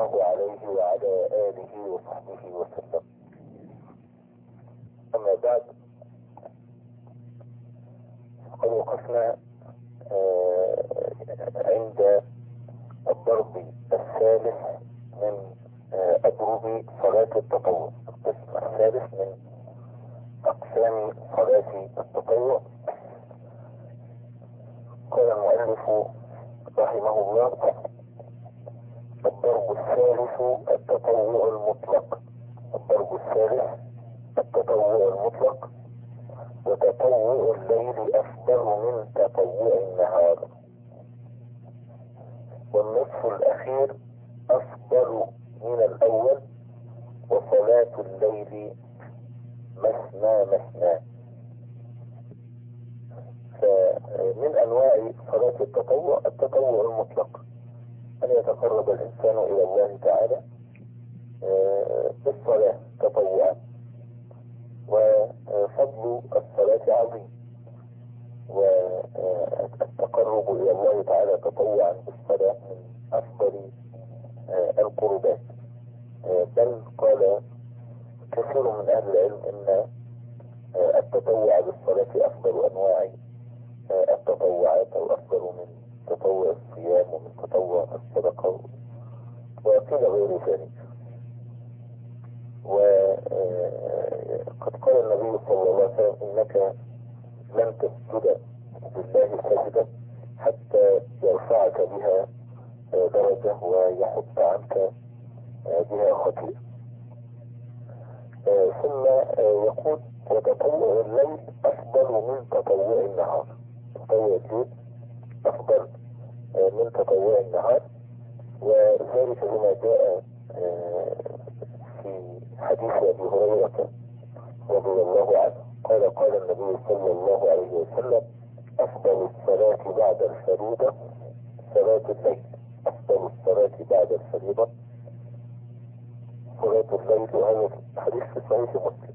الله عليه وعلى آله وصحبه وسلم. أما بعد، قد وقفنا عند الضرب الثالث من أضرب صلاة التطوع، القسم الثالث من أقسام صلاة التطوع. قال المؤلف رحمه الله: الضرب الثالث التطوع المطلق. الضرب الثالث التطوع المطلق، وتطوع الليل أفضل من تطوع النهار، والنصف الأخير أفضل من الأول، وصلاة الليل مثنى مثنى. فمن أنواع صلاة التطوع التطوع المطلق، أن يتقرب الإنسان إلى الله تعالى بالصلاة تطوعا، وفضل الصلاة عظيم، والتقرب إلى الله تعالى تطوعا بالصلاة من أفضل القربات. بل قال كثير من أهل العلم إن التطوع بالصلاة أفضل أنواع التطوعات، أو أفضل من تطوع الصيام ومن تطوع الصدقة، وقيل غير ذلك. وقد قال النبي صلى الله عليه وسلم: إنك لن تسجد بالله سجدة حتى يرفعك بها درجة ويحط عنك بها خطيئة. ثم يقول: وتطوع الليل أفضل من تطوع النهار. تطوع الليل أفضل من تطوع النهار، وذلك لما جاء في حديث أبي هريرة رضي الله عنه قال: قال النبي صلى الله عليه وسلم: أفضل الصلاة بعد الفريضة صلاة الليل. أفضل الصلاة بعد الفريضة صلاة الليل. وهذا حديث في صحيح مسلم.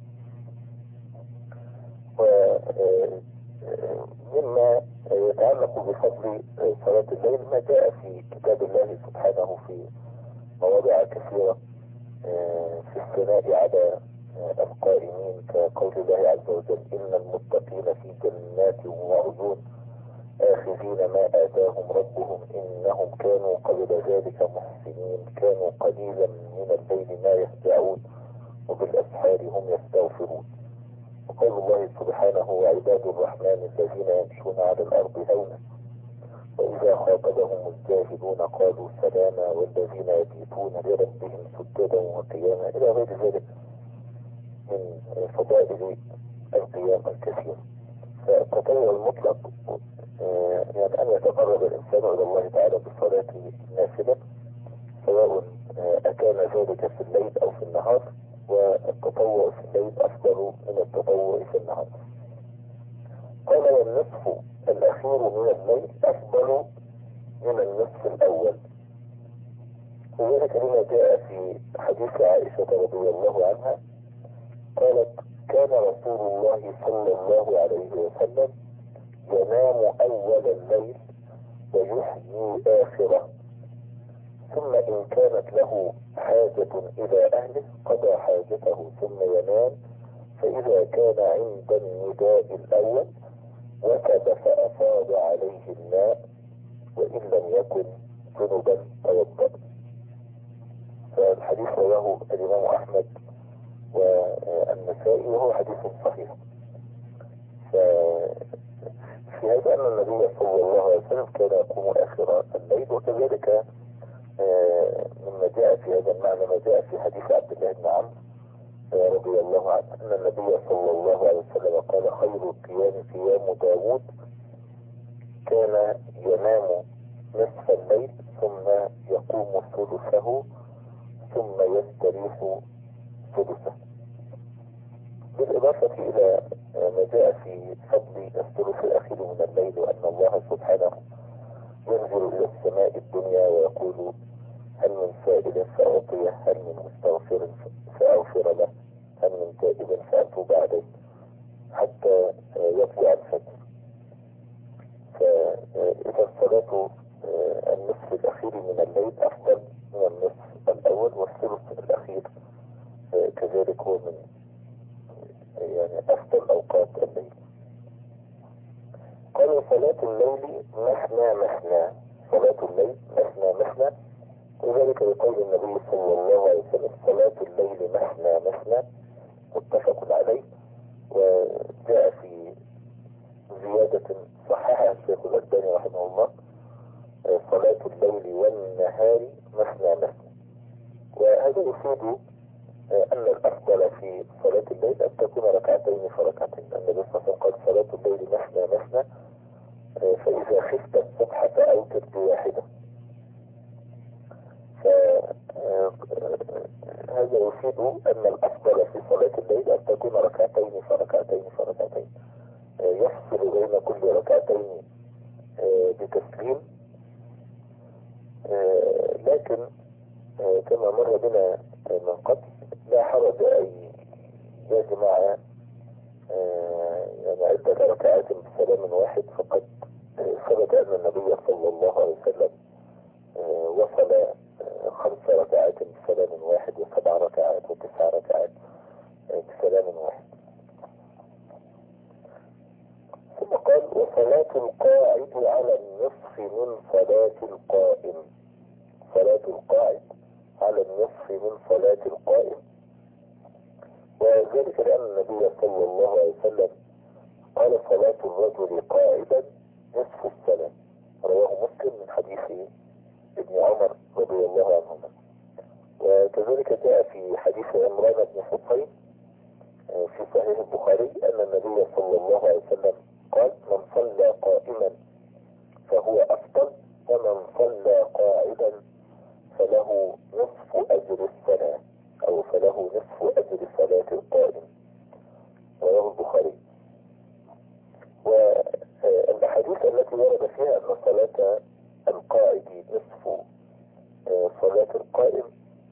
ومما يتعلق بفضل صلاة الليل ما جاء في كتاب الله سبحانه في مواضع كثيرة في الثناء على القائمين، كقول الله عز وجل: إن المتقين في جنات وعيون آخذين ما آتاهم ربهم إنهم كانوا قبل ذلك محسنين، كانوا قليلا من الليل ما يهجعون وبالأسحار هم يستغفرون. وقول الله سبحانه: وعباد الرحمن الذين يمشون على الأرض هونا وإذا خاطبهم الجاهلون قالوا سلاما، والذين يبيتون لربهم سجدا وقياما، إلى غير ذلك من فضائل القيام الكثير. فالتطوع المطلق يعني أن يتقرب الإنسان إلى الله تعالى بالصلاة النافلة، سواء أكان ذلك في الليل أو في النهار، والتطوع في الليل أفضل من التطوع في النهار. قال: والنصف الأخير من الليل أفضل من النصف الأول، وذلك لما جاء في حديث عائشة رضي الله عنها قالت: كان رسول الله صلى الله عليه وسلم ينام أول الليل ويحيي آخره، ثم إن كانت له حاجة إلى أهله قضى حاجته ثم ينام، فإذا كان عند النداء الأول وكب فأفاض عليه الماء، وإن لم يكن جنبا توضأ. فالحديث رواه الإمام أحمد والنسائي وهو حديث صحيح. في هذا أن النبي صلى الله عليه وسلم كان يقوم آخر الليل، وكذلك مما جاء في هذا المعنى ما جاء في حديث عبد الله بن عمرو رضي الله عنه أن النبي صلى الله عليه وسلم قال: خير القيام قيام داود، كان ينام نصف الليل ثم يقوم ثلثه ثم يستريح ثلثه. بالإضافة إلى ما جاء في فضل الثلث الأخير من الليل، وأن الله سبحانه ينزل إلى السماء الدنيا ويقول: هل من سائل فأعطيه، هل من مستغفر فأغفر له، هل من تائب فأتوب عليه، حتى يطلع الفجر. فإذا الصلاة النصف الأخير الأخير من الليل أفضل من النصف الأول، والثلث الأخير كذلك هو من يعني أفضل أوقات الليل. قالوا صلاة الليل مثنى مثنى، صلاة الليل مثنى مثنى، وذلك لقول النبي صلى الله عليه وسلم صلاة الليل مثنى مثنى، متفق عليه. وجاء في زيادة صححها الشيخ الألباني رحمه الله صلاة الليل والنهار مثنى مثنى. وهذا يفيد أن الأفضل في صلاة الليل أن تكون ركعتين فركعتين. النبي صلى الله عليه وسلم قال صلاة الليل مثنى مثنى، فإذا خفت الصبح فأوتر بواحدة. فهذا يفيد أن الأفضل في صلاة الليل أن تكون ركعتين فركعتين فركعتين، يفصل بين كل ركعتين بتسليم. لكن كما مر بنا من قبل لا حرج أن يجمع يعني عدة ركعات بسلام واحد، فقد ثبت أن النبي صلى الله عليه وسلم وصل 5 ركعات بسلام واحد، و7 ركعات و9 ركعات بسلام واحد. ثم قال وصلاة القاعد على النصف من صلاة القائم، صلاة القاعد على النصف من صلاة القائم، وذلك لأن النبي صلى الله عليه وسلم قال صلاة الرجل قاعدا نصف الصلاة، رواه مسلم من حديث ابن عمر رضي الله عنهما. وكذلك جاء في حديث عمران بن حصين في صحيح البخاري أن النبي صلى الله عليه وسلم قال من صلى قائما فهو أفضل، ومن صلى قاعدا فله نصف أجر الصلاة، أو فله نصف أجر صلاة القائم، رواه البخاري. والأحاديث التي ورد فيها أن صلاة القائد نصف صلاة القائم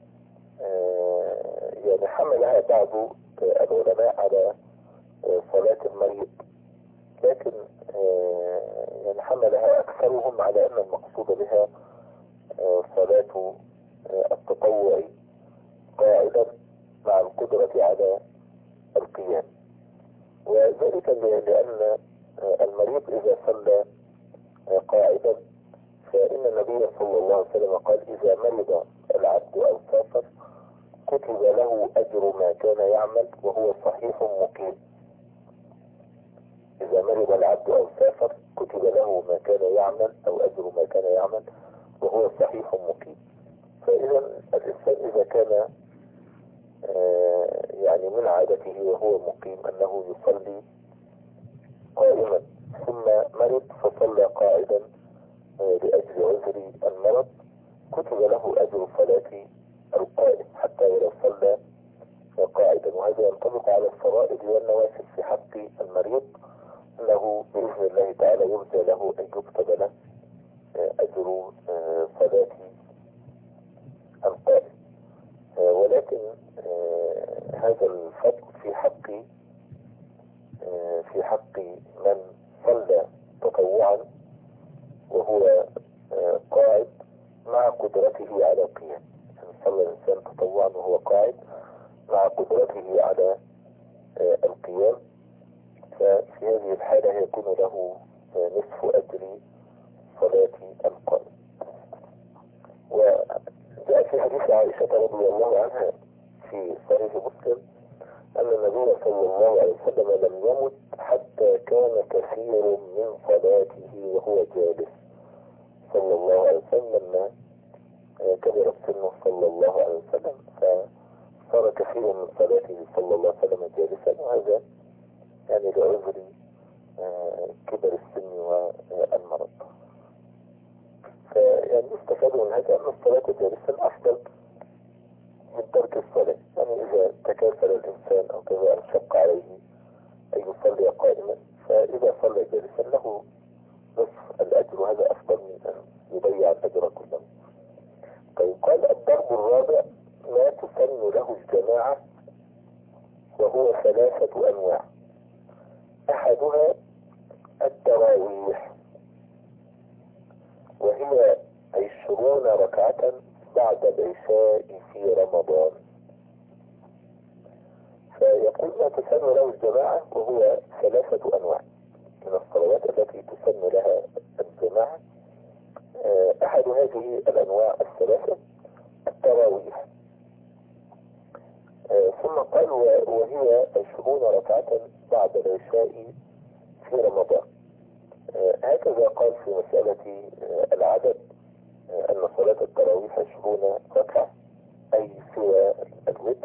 يعني حملها بعض العلماء على صلاة المريض، لكن يعني حملها أكثرهم على أن المقصود بها صلاة التطوع قاعدا مع القدرة على القيام. وذلك لأن المريض إذا صلى قاعدا فإن النبي صلى الله عليه وسلم قال إذا مرض العبد أو سافر كتب له أجر ما كان يعمل وهو صحيح مقيم. إذا مرض العبد أو سافر كتب له ما كان يعمل أو أجر ما كان يعمل وهو صحيح مقيم. فإذا الإنسان إذا كان يعني من عادته وهو مقيم أنه يصلي قائما ثم مرض فصلى قاعدا لأجل عذر المرض كتب له أجر صلاة القائم حتى ولو صلى قاعدا. وهذا ينطبق على الفرائض والنوافل في حق المريض، أنه بإذن الله تعالى يرجى له أن يكتب له أجر صلاة القائم. ولكن هذا الفضل في حق من صلى تطوعا وهو قاعد مع قدرته على القيام. يعني صلى الإنسان تطوعا وهو قاعد مع قدرته على القيام، ففي هذه الحالة يكون له نصف أجر صلاة القائم. وجاء في حديث عائشة رضي الله عنها في صحيح مسلم أن النبي صلى الله عليه وسلم لم يمت حتى كان كثير من صلاته وهو جالس صلى الله عليه وسلم، لما كبر سنه صلى الله عليه وسلم فصار كثير من صلاته صلى الله عليه وسلم جالسا، وهذا يعني لعذر كبر السن والمرض. فيعني يستفاد من هذا أن الصلاة جالسا أفضل من ترك الصلاة. يعني إذا تكاسل الإنسان أو كذا أن شق عليه أن يصلي قائما، فإذا صلى جالسا له نصف الأجر، وهذا أفضل من أن يضيع الأجر كله. طيب قال الضرب الرابع ما تسن له الجماعة، وهو 3 أنواع. أحدها التراويح، وهي 20 ركعة بعد العشاء في رمضان. فيقول ما تسن له الجماعة، وهو 3 أنواع من الصلوات التي تسن لها الجماعة. أحد هذه الأنواع الثلاثة التراويح. ثم قال وهي 20 ركعة بعد العشاء في رمضان. هكذا قال في مسألة العدد أن صلاة التراويح 20 ركعة أي سوى الوتر.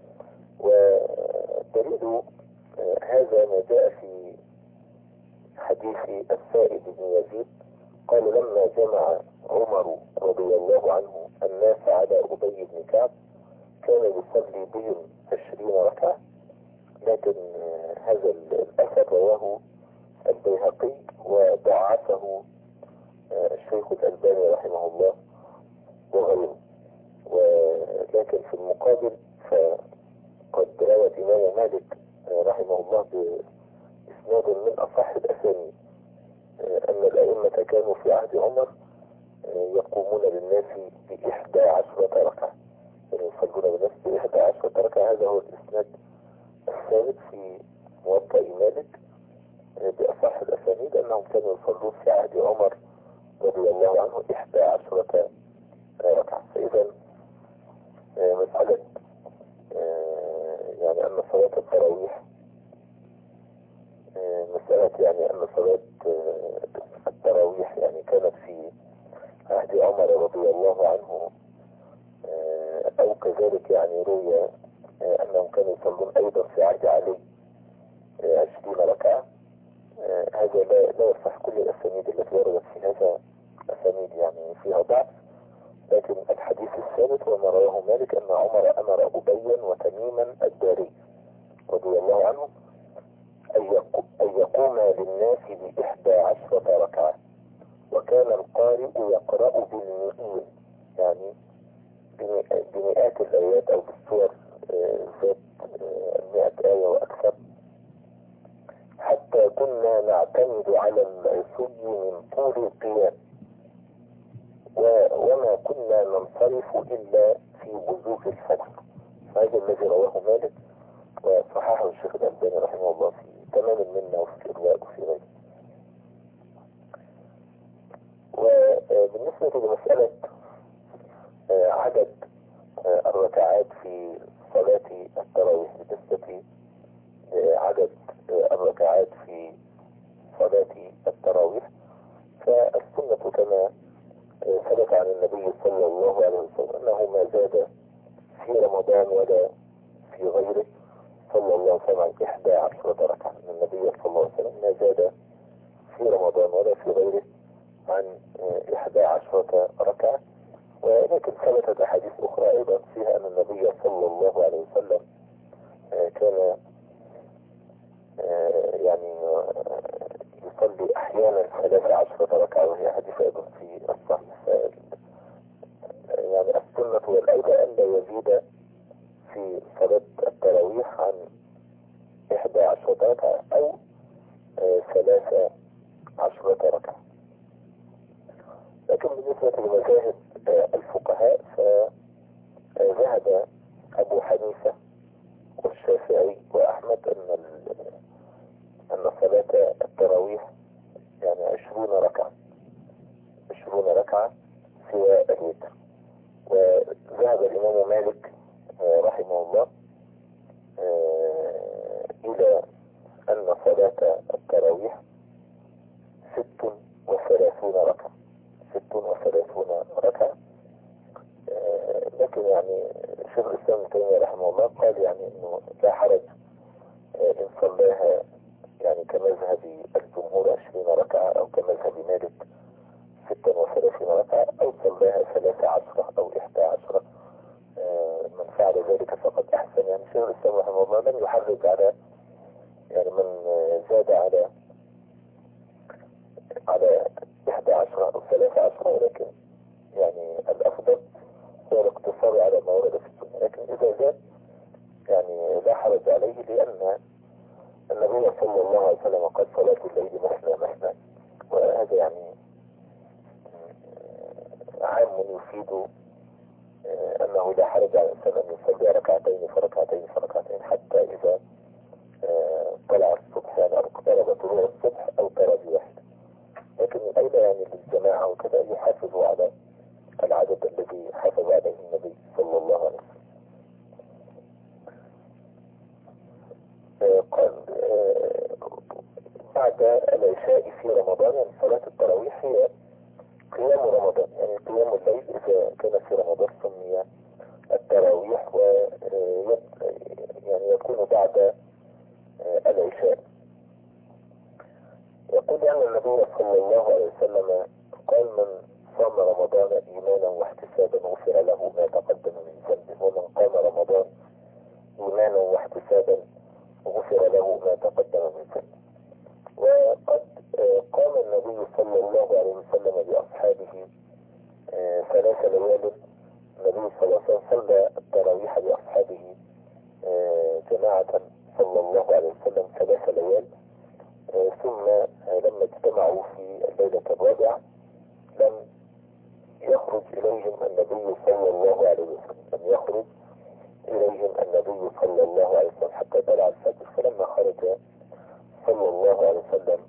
ودليل هذا ما جاء في حديث السائب بن يزيد قال لما جمع عمر رضي الله عنه الناس على أبي بن كعب كان يصلي بهم 20 ركعة. لكن هذا الأثر رواه البيهقي وضعفه الشيخ الألباني رحمه الله وغيره. ولكن في المقابل فقد روى الإمام مالك رحمه الله بإسناد من أصح الأسانيد أن الأئمة كانوا في عهد عمر يقومون للناس ب11 ركعة، يعني يصلون بالناس ب11 ركعة. هذا هو الإسناد الثابت في موطأ مالك بأصح الأسانيد أنهم كانوا يصلون في عهد عمر رضي الله عنه 11 ركعة. فإذا مسألة يعني أن صلاة التراويح مسألة يعني أن صلاة التراويح يعني كانت في عهد عمر رضي الله عنه، أو كذلك يعني روي أنهم كانوا يصلون أيضا في عهد علي 20 ركعة. هذا لا يصح. كل الأسانيد التي وردت في هذا أسانيد يعني فيها ضعف، لكن الحديث الثابت وما رواه مالك أن عمر أمر أبيا وتميما الداري رضي الله عنه أن يقوم للناس ب11 ركعة، وكان القارئ يقرأ بالمئين يعني بمئات الآيات أو بالسور ذات 100 آية وأكثر، حتى كنا نعتمد على العصي من طول القيام وما كنا ننصرف إلا في بزوغ الفجر. هذا الذي رواه مالك وصححه الشيخ الألباني رحمه الله في تمام المنة وفي الإرواء وفي غيره. وبالنسبة لمسألة عدد الركعات في صلاة التراويح، بالنسبة لعدد الركعات في صلاة التراويح فالسنة كما ثبت عن النبي صلى الله عليه وسلم أنه ما زاد في رمضان ولا في غيره صلى الله عليه وسلم عن 11 ركعة. النبي صلى الله عليه وسلم ما زاد في رمضان ولا في غيره عن 11 ركعة. ولكن ثبتت أحاديث أخرى أيضا فيها أن النبي صلى الله عليه وسلم كان يعني يصلي أحيانا 13 ركعة، وهي حديث أيضا في الصحيح. يعني السنة والأولى أن لا يزيد في صلاة التراويح عن 11 ركعة أو 13 ركعة. لكن بالنسبة لمذاهب الفقهاء فذهب أبو حنيفة والشافعي وأحمد أن صلاة التراويح يعني 20 ركعة، 20 ركعة سوى الوتر. وذهب الإمام مالك رحمه الله إلى أن صلاة التراويح 36 ركعة، 36 ركعة. لكن يعني شيخ الإسلام ابن تيمية رحمه الله قال يعني إنه لا حرج إن صلاها يعني كمذهب الجمهور 20 ركعة أو كمذهب مالك 36 ركعة أو صلاها 13 أو 11. من فعل ذلك فقد أحسن. يعني شيخ الإسلام رحمه الله لم يحرج على يعني من زاد على 11 أو 13، ولكن يعني الأفضل هو الاقتصار على ما ورد في السنة. لكن إذا زاد يعني لا حرج عليه، لأن النبي صلى الله عليه وسلم قال صلاة الليل مثنى مثنى، وهذا يعني عام من يفيد أنه لا حرج على الإنسان أن يصلي ركعتين فركعتين فركعتين حتى إذا طلع الصبح، يعني اقترب طلوع الصبح أو ترى واحد. لكن أيضا يعني للجماعة وكذا يحافظوا على العدد الذي حافظ عليه النبي صلى الله عليه وسلم. قال بعد العشاء في رمضان، يعني صلاة التراويح هي قيام رمضان، يعني قيام الليل إذا كان في رمضان سمي التراويح، يعني يكون بعد العشاء. يقول أن النبي صلى الله عليه وسلم قال: من صام رمضان إيمانا واحتسابا غفر له ما تقدم من ذنبه، ومن قام رمضان إيمانا واحتسابا غفر له ما تقدم من ذنبه. وقد قام النبي صلى الله عليه وسلم بأصحابه 3 ليال. النبي صلى الله عليه وسلم صلى التراويح بأصحابه جماعة صلى الله عليه وسلم 3 ليال، ثم لما اجتمعوا في الليلة الرابعة لم يخرج إليهم النبي صلى الله عليه وسلم، صلى الله عليه وسلم حتى طلع الفجر. فلما خرج صلى الله عليه وسلم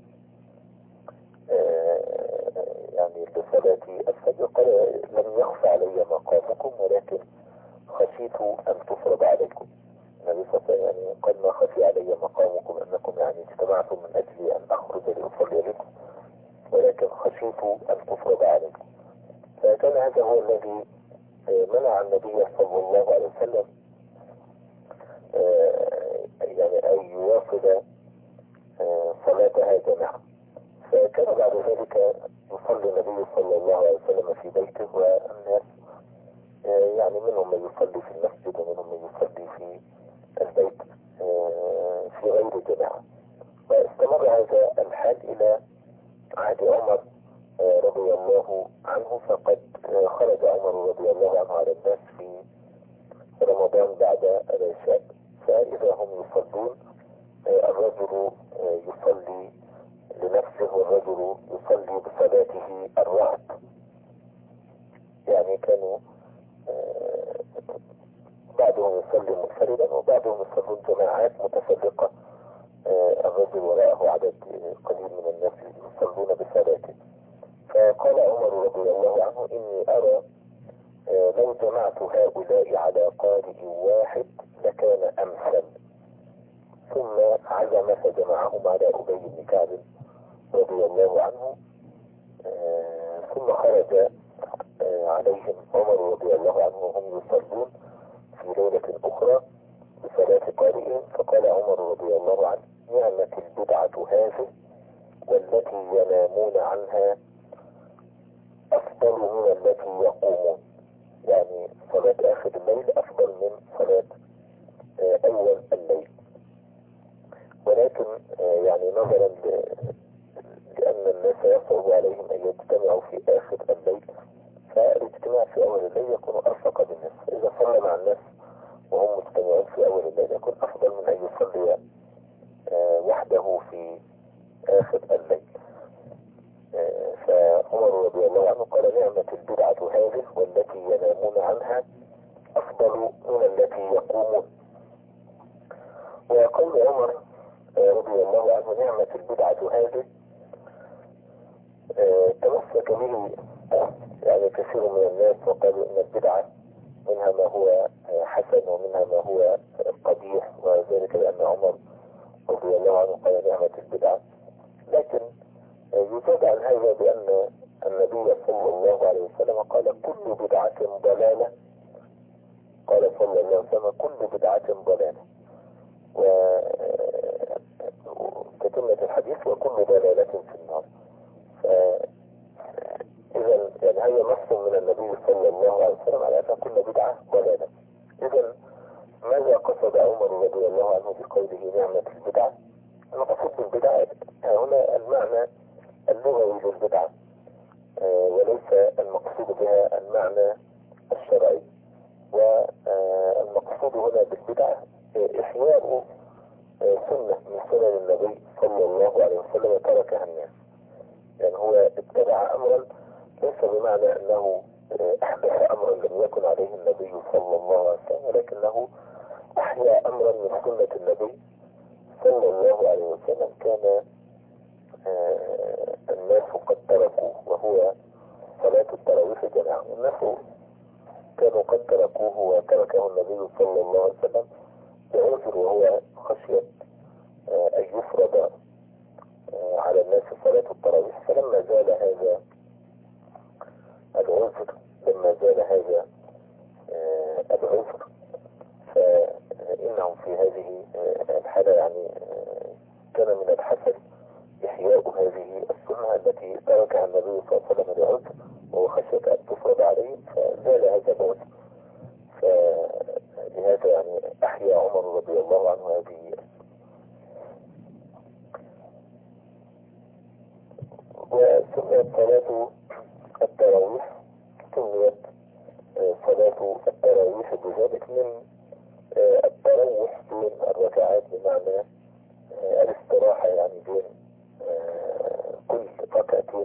يعني لصلاة الفجر قال: لم يخف علي مقامكم ولكن خشيت أن تفرض عليكم. النبي صلى الله عليه وسلم يعني قال: ما خفي علي مقامكم أنكم يعني اجتمعتم من أجل أن أخرج لأصلي بكم، ولكن خشيت أن تفرض عليكم. فكان هذا هو الذي منع النبي صلى الله عليه وسلم يعني أن يواصل صلاتها جماعة. فكان بعد ذلك يصلي النبي صلى الله عليه وسلم في بيته، والناس يعني منهم من يصلي في المسجد ومنهم من يصلي في البيت في غير جماعة. واستمر هذا الحال إلى عهد عمر رضي الله عنه، فقد خرج عمر رضي الله عنه على الناس في رمضان بعد العشاء، فإذا هم يصلون الرجل يصلي لنفسه والرجل يصلي بصلاته الرهط. يعني كانوا بعضهم يصلي منفردا وبعضهم يصلون جماعات متفرقة، الرجل وراءه عدد قليل من الناس يصلون بصلاته. فقال عمر رضي الله عنه: إني أرى لو جمعت هؤلاء على قارئ واحد لكان أمثل. ثم عزم فجمعهم على أبي بن كعب رضي الله عنه، ثم خرج عليهم عمر رضي الله عنه وهم يصلون في ليلة أخرى بصلاة قارئهم، فقال عمر رضي الله عنه: نعمة البدعة هذه والتي ينامون عنها أفضل من التي يقومون. يعني صلاة آخر الليل أفضل من صلاة أول الليل. ولكن يعني نظرا لأن الناس يصعب عليهم أن يجتمعوا في آخر الليل، فالاجتماع في أول الليل يكون أرفق بالناس. إذا صلى مع الناس وهم مجتمعون في أول الليل يكون أفضل من أن يصلي وحده في آخر الليل. فعمر رضي الله عنه قال: نعمة البدعة هذه والتي ينامون عنها أفضل من التي يقومون. وقول عمر رضي الله عنه نعمة البدعة هذه تمسك به يعني كثير من الناس، وقالوا إن البدعة منها ما هو حسن ومنها ما هو قبيح، وذلك لأن عمر رضي الله عنه قال نعمة البدعة. لكن يزاد عن هذا بأن النبي صلى الله عليه وسلم قال: كل بدعة ضلالة. قال صلى الله عليه وسلم: كل بدعة ضلالة. وكتمة الحديث: وكل ضلالة في النار. إذا يعني هي نص من النبي صلى الله عليه وسلم على أن كل بدعة ضلالة. إذا ماذا قصد عمر رضي الله عنه بقوله نعمة البدعة؟ المقصود بالبدعة هنا المعنى اللغوي للبدعة، وليس المقصود بها المعنى الشرعي. والمقصود هنا بالبدعة إحياء سنة من سنن النبي صلى الله عليه وسلم تركها الناس. يعني هو ابتدع أمرا ليس بمعنى أنه أحدث أمرا لم يكن عليه النبي صلى الله عليه وسلم، ولكنه أحيا أمرا من سنة النبي صلى الله عليه وسلم كان الناس قد تركوه، وهو صلاة التراويح جماعة. الناس كانوا قد تركوه وتركه النبي صلى الله عليه وسلم بعذر، وهو خشية أن يفرض على الناس صلاة التراويح. فلما زال هذا العذر العذر فإنهم في هذه الحالة يعني كان من الحسن إحياء هذه السنة التي تركها النبي صلى الله عليه وسلم لعذر وهو خشية أن تفرض عليه، فزال هذا العذر. فلهذا يعني أحيا عمر رضي الله عنه هذه. وسميت صلاة التراويح بذلك من التروح بين الركعات، بمعنى الاستراحة يعني بين كل ركعتين،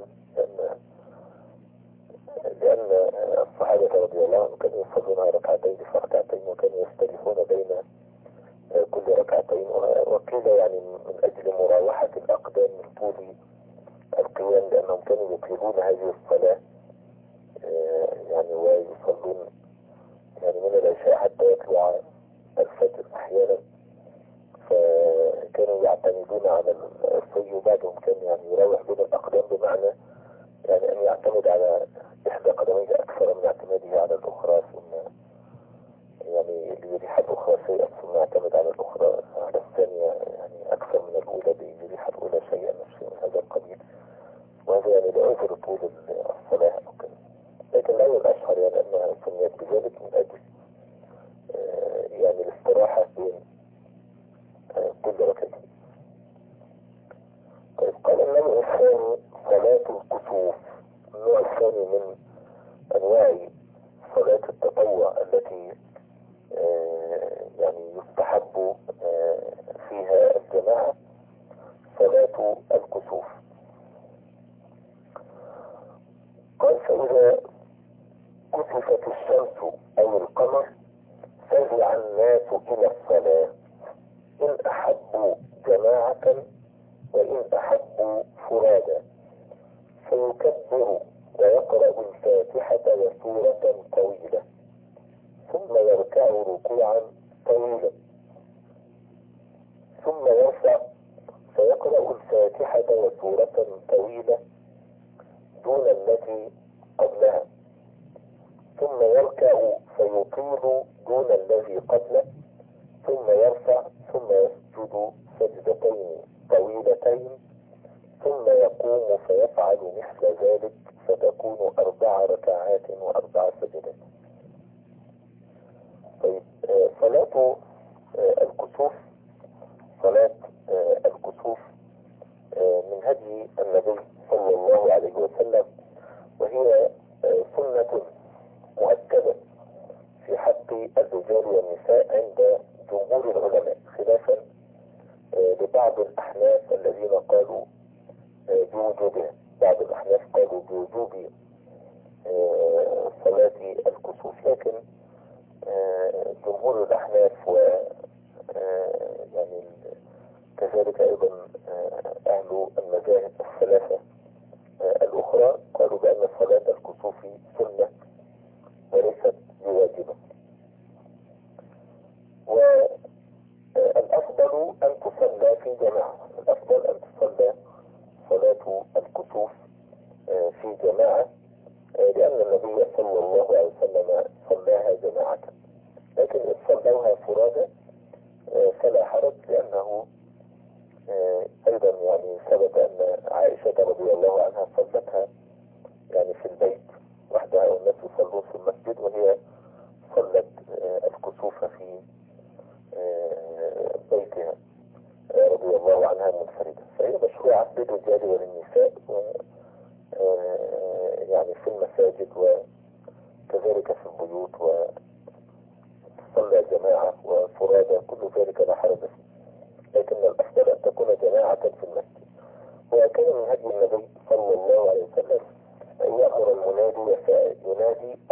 لأن الصحابة رضي الله عنهم كانوا يصلون ركعتين في ركعتين، وكانوا يختلفون بين كل ركعتين، وقيل يعني من أجل مراوحة الأقدام من طول القيام، لأنهم كانوا يطيلون هذه الصلاة يعني ويصلون يعني من العشاء حتى يطلع الفجر أحيانا، فكانوا يعتمدون على الصي، وبعضهم كان يعني يروح بين الأقدام، بمعنى يعني أن يعتمد على إحدى قدميه أكثر من اعتماده على الأخرى، ثم يعني الريحة الأخرى شيئا ثم يعتمد على الأخرى على الثانية يعني أكثر من الأولى، بالريحة الأولى شيئا شيء من هذا القبيل. وهذا يعني لعذر طول الصلاة أو كذا، لكن الأول الأشهر يعني أنها سميت بذلك من أجل يعني الاستراحة بين كل ركعتين. طيب، قال النوع الثاني صلاة الكسوف. النوع الثاني من أنواع صلاة التطوع التي يعني يستحب فيها الجماعة، صلاة الكسوف. قال فإذا كسفت الشمس أو القمر فزع الناس إلى الصلاة، إن أحبوا جماعة وإن أحبوا فرادا، فيكبر ويقرأ الفاتحة وسورة طويلة، ثم يركع ركوعا طويلا، ثم يرفع فيقرأ الفاتحة وسورة طويلة دون التي قبلها، ثم يركع فيطيل دون الذي قبله، ثم يرفع ثم يسجد سجدتين طويلتين، ثم يقوم فيفعل مثل ذلك، فتكون 4 ركعات و4 سجدات. طيب، صلاة الكسوف من هدي النبي صلى الله عليه وسلم، وهي سنة مؤكدة في حق الرجال والنساء عند جمهور العلماء، خلافا لبعض الأحناف الذين قالوا بوجوبها. بعض الأحناف قالوا بوجوب صلاة الكسوف، لكن جمهور الأحناف و يعني كذلك أيضا أهل المذاهب الثلاثة الأخرى قالوا بأن صلاة الكسوف سنة وليست بواجبة. والأفضل أن تصلى في جماعة، الأفضل أن تصلى صلاة الكسوف في جماعة، لأن النبي صلى الله عليه وسلم صلاها جماعة. لكن إن صلوها فرادى فلا حرج، لأنه أيضا يعني ثبت أن عائشة رضي الله عنها صلتها يعني في البيت وحدها، والناس يصلون في المسجد، وهي صلت الكسوف في بيتها رضي الله عنها منفردة. فهي مشروعة للرجال وللنساء يعني في المساجد وكذلك في البيوت، وتصلى جماعة وفرادى، كل ذلك لا حرج فيه، لكن الأفضل أن تكون جماعة في المسجد. وكان من هدي النبي صلى الله عليه وسلم أن يأمر المنادي ينادي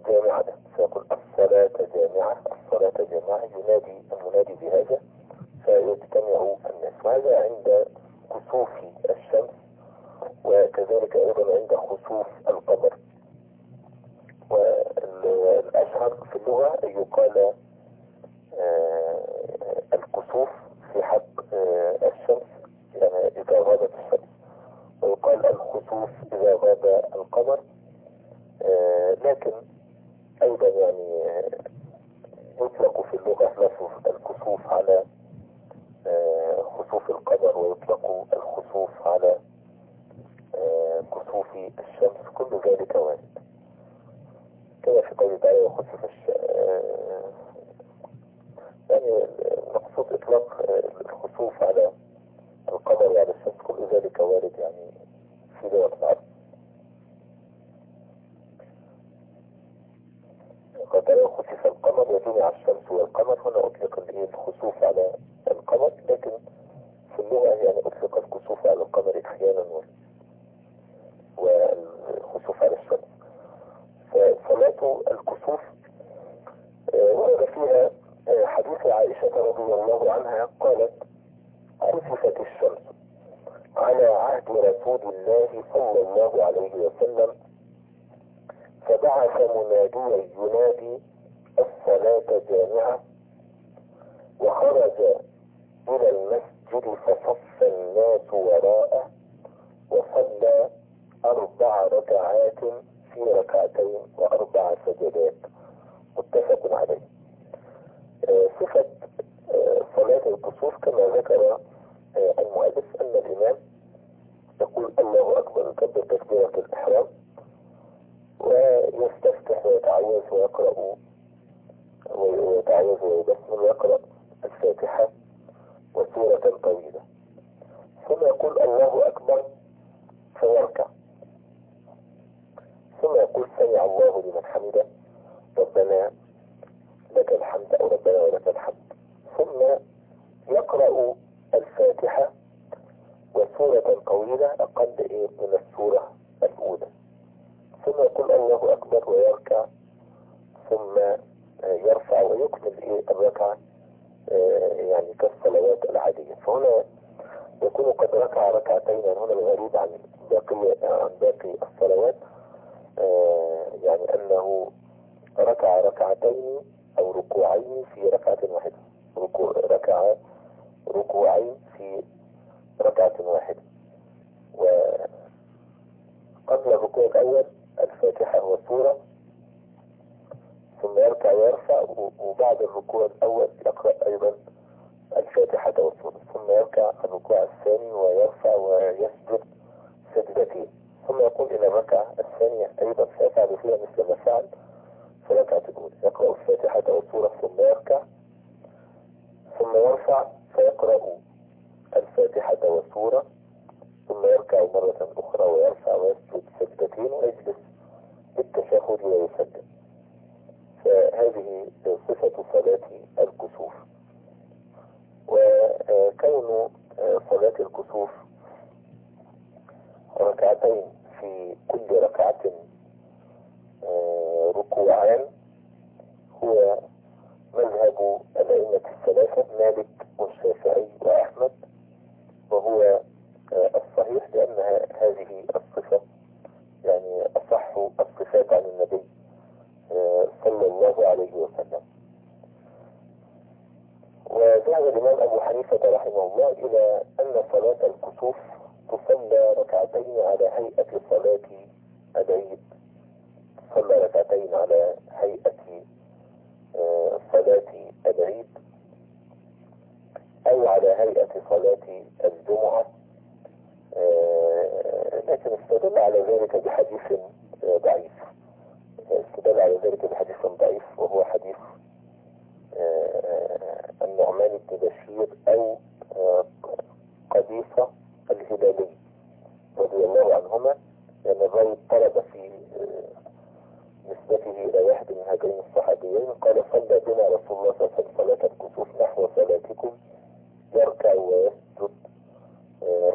جامعة، فيقول الصلاة جامعة، الصلاة جامعة، ينادي المنادي بهذا فيجتمع الناس. وهذا عند كسوف الشمس، وكذلك أيضا عند خسوف القمر. والأشهر في اللغة أن يقال الكسوف في حق الشمس يعني إذا غابت الشمس، ويقال الخسوف إذا غاب القمر. لكن أيضا يعني يطلق في اللغة لفظ الكسوف على خسوف القمر، ويطلق الخسوف على كسوف الشمس، كل ذلك وارد. كما في قوله تعالى وخسف يعني مقصود إطلاق الخسوف على القمر وعلى الشمس، كل ذلك وارد يعني في لغة العرب. قد خسف القمر وجمع الشمس والقمر، هنا أطلق الخسوف على القمر، لكن في اللغة يعني أطلق الكسوف على القمر أحيانا والخسوف على الشمس. فصلاة الكسوف ورد فيها حديث عائشة رضي الله عنها قالت خسفت الشمس على عهد رسول الله صلى الله عليه وسلم، فبعث مناديا ينادي الصلاة جامعة، وخرج إلى المسجد فصف الناس وراءه وصلى 4 ركعات في ركعتين و4 سجدات، متفق عليه. صفة صلاة الكسوف كما ذكر المؤلف أن الإمام يقول الله أكبر، يكبر تكبيرة الإحرام ويستفتح ويتعوذ ويقرأ ويتعوذ ويبسمل ويقرأ الفاتحة وسورة طويلة، ثم يقول الله أكبر فيركع، ثم يقول سمع الله لمن حمده ربنا لك الحمد أو ربنا ولك الحمد، ثم يقرأ الفاتحة وسورة طويلة أقل من السورة الأولى، ثم يقول الله أكبر ويركع، ثم يرفع ويكمل الركعة يعني كالصلوات العادية. فهنا يكون قد ركع ركعتين، هنا الغريب عن باقي الصلوات يعني أنه ركع ركعتين أو ركوعين في ركعة واحدة، ركع ركوعين في ركعة واحدة. وقبل الركوع الأول الفاتحة والسورة، ثم يركع ويرفع، وبعد الركوع الأول يقرأ أيضا الفاتحة والسورة، ثم يركع الركوع الثاني ويرفع ويسجد سجدتين، ثم يقوم إلى الركعة الثانية أيضا فيفعل فيها مثل ما فعل في الركعة الأولى، يقرأ الفاتحة والسورة ثم يركع، ثم يرفع فيقرأ الفاتحة والسورة، ثم يركع مرة أخرى ويرفع ويسجد سجدتين ويجلس بالتشهد ويسجد. فهذه صفة صلاة الكسوف. وكون صلاة الكسوف ركعتين في كل ركعة ركوعان هو مذهب الأئمة الثلاثة مالك والشافعي وأحمد، وهو الصحيح لأن هذه الصفة يعني أصح الصفات عن النبي صلى الله عليه وسلم. وذهب الإمام أبو حنيفة رحمه الله إلى أن صلاة الكسوف تصلى ركعتين على هيئة صلاة العيد، تصلى ركعتين على هيئة صلاة العيد أو على هيئة صلاة الجمعة، لكن استدل على ذلك بحديث ضعيف، استدل على ذلك بحديث ضعيف، وهو حديث النعمان بن بشير أو قبيصة الهلالي رضي الله عنهما، لأن الراوي اضطرب في نسبته إلى واحد من هذين الصحابيين، قال صلى بنا رسول الله صلى الله عليه وسلم صلاة الكسوف نحو صلاتكم، يركع ويسجد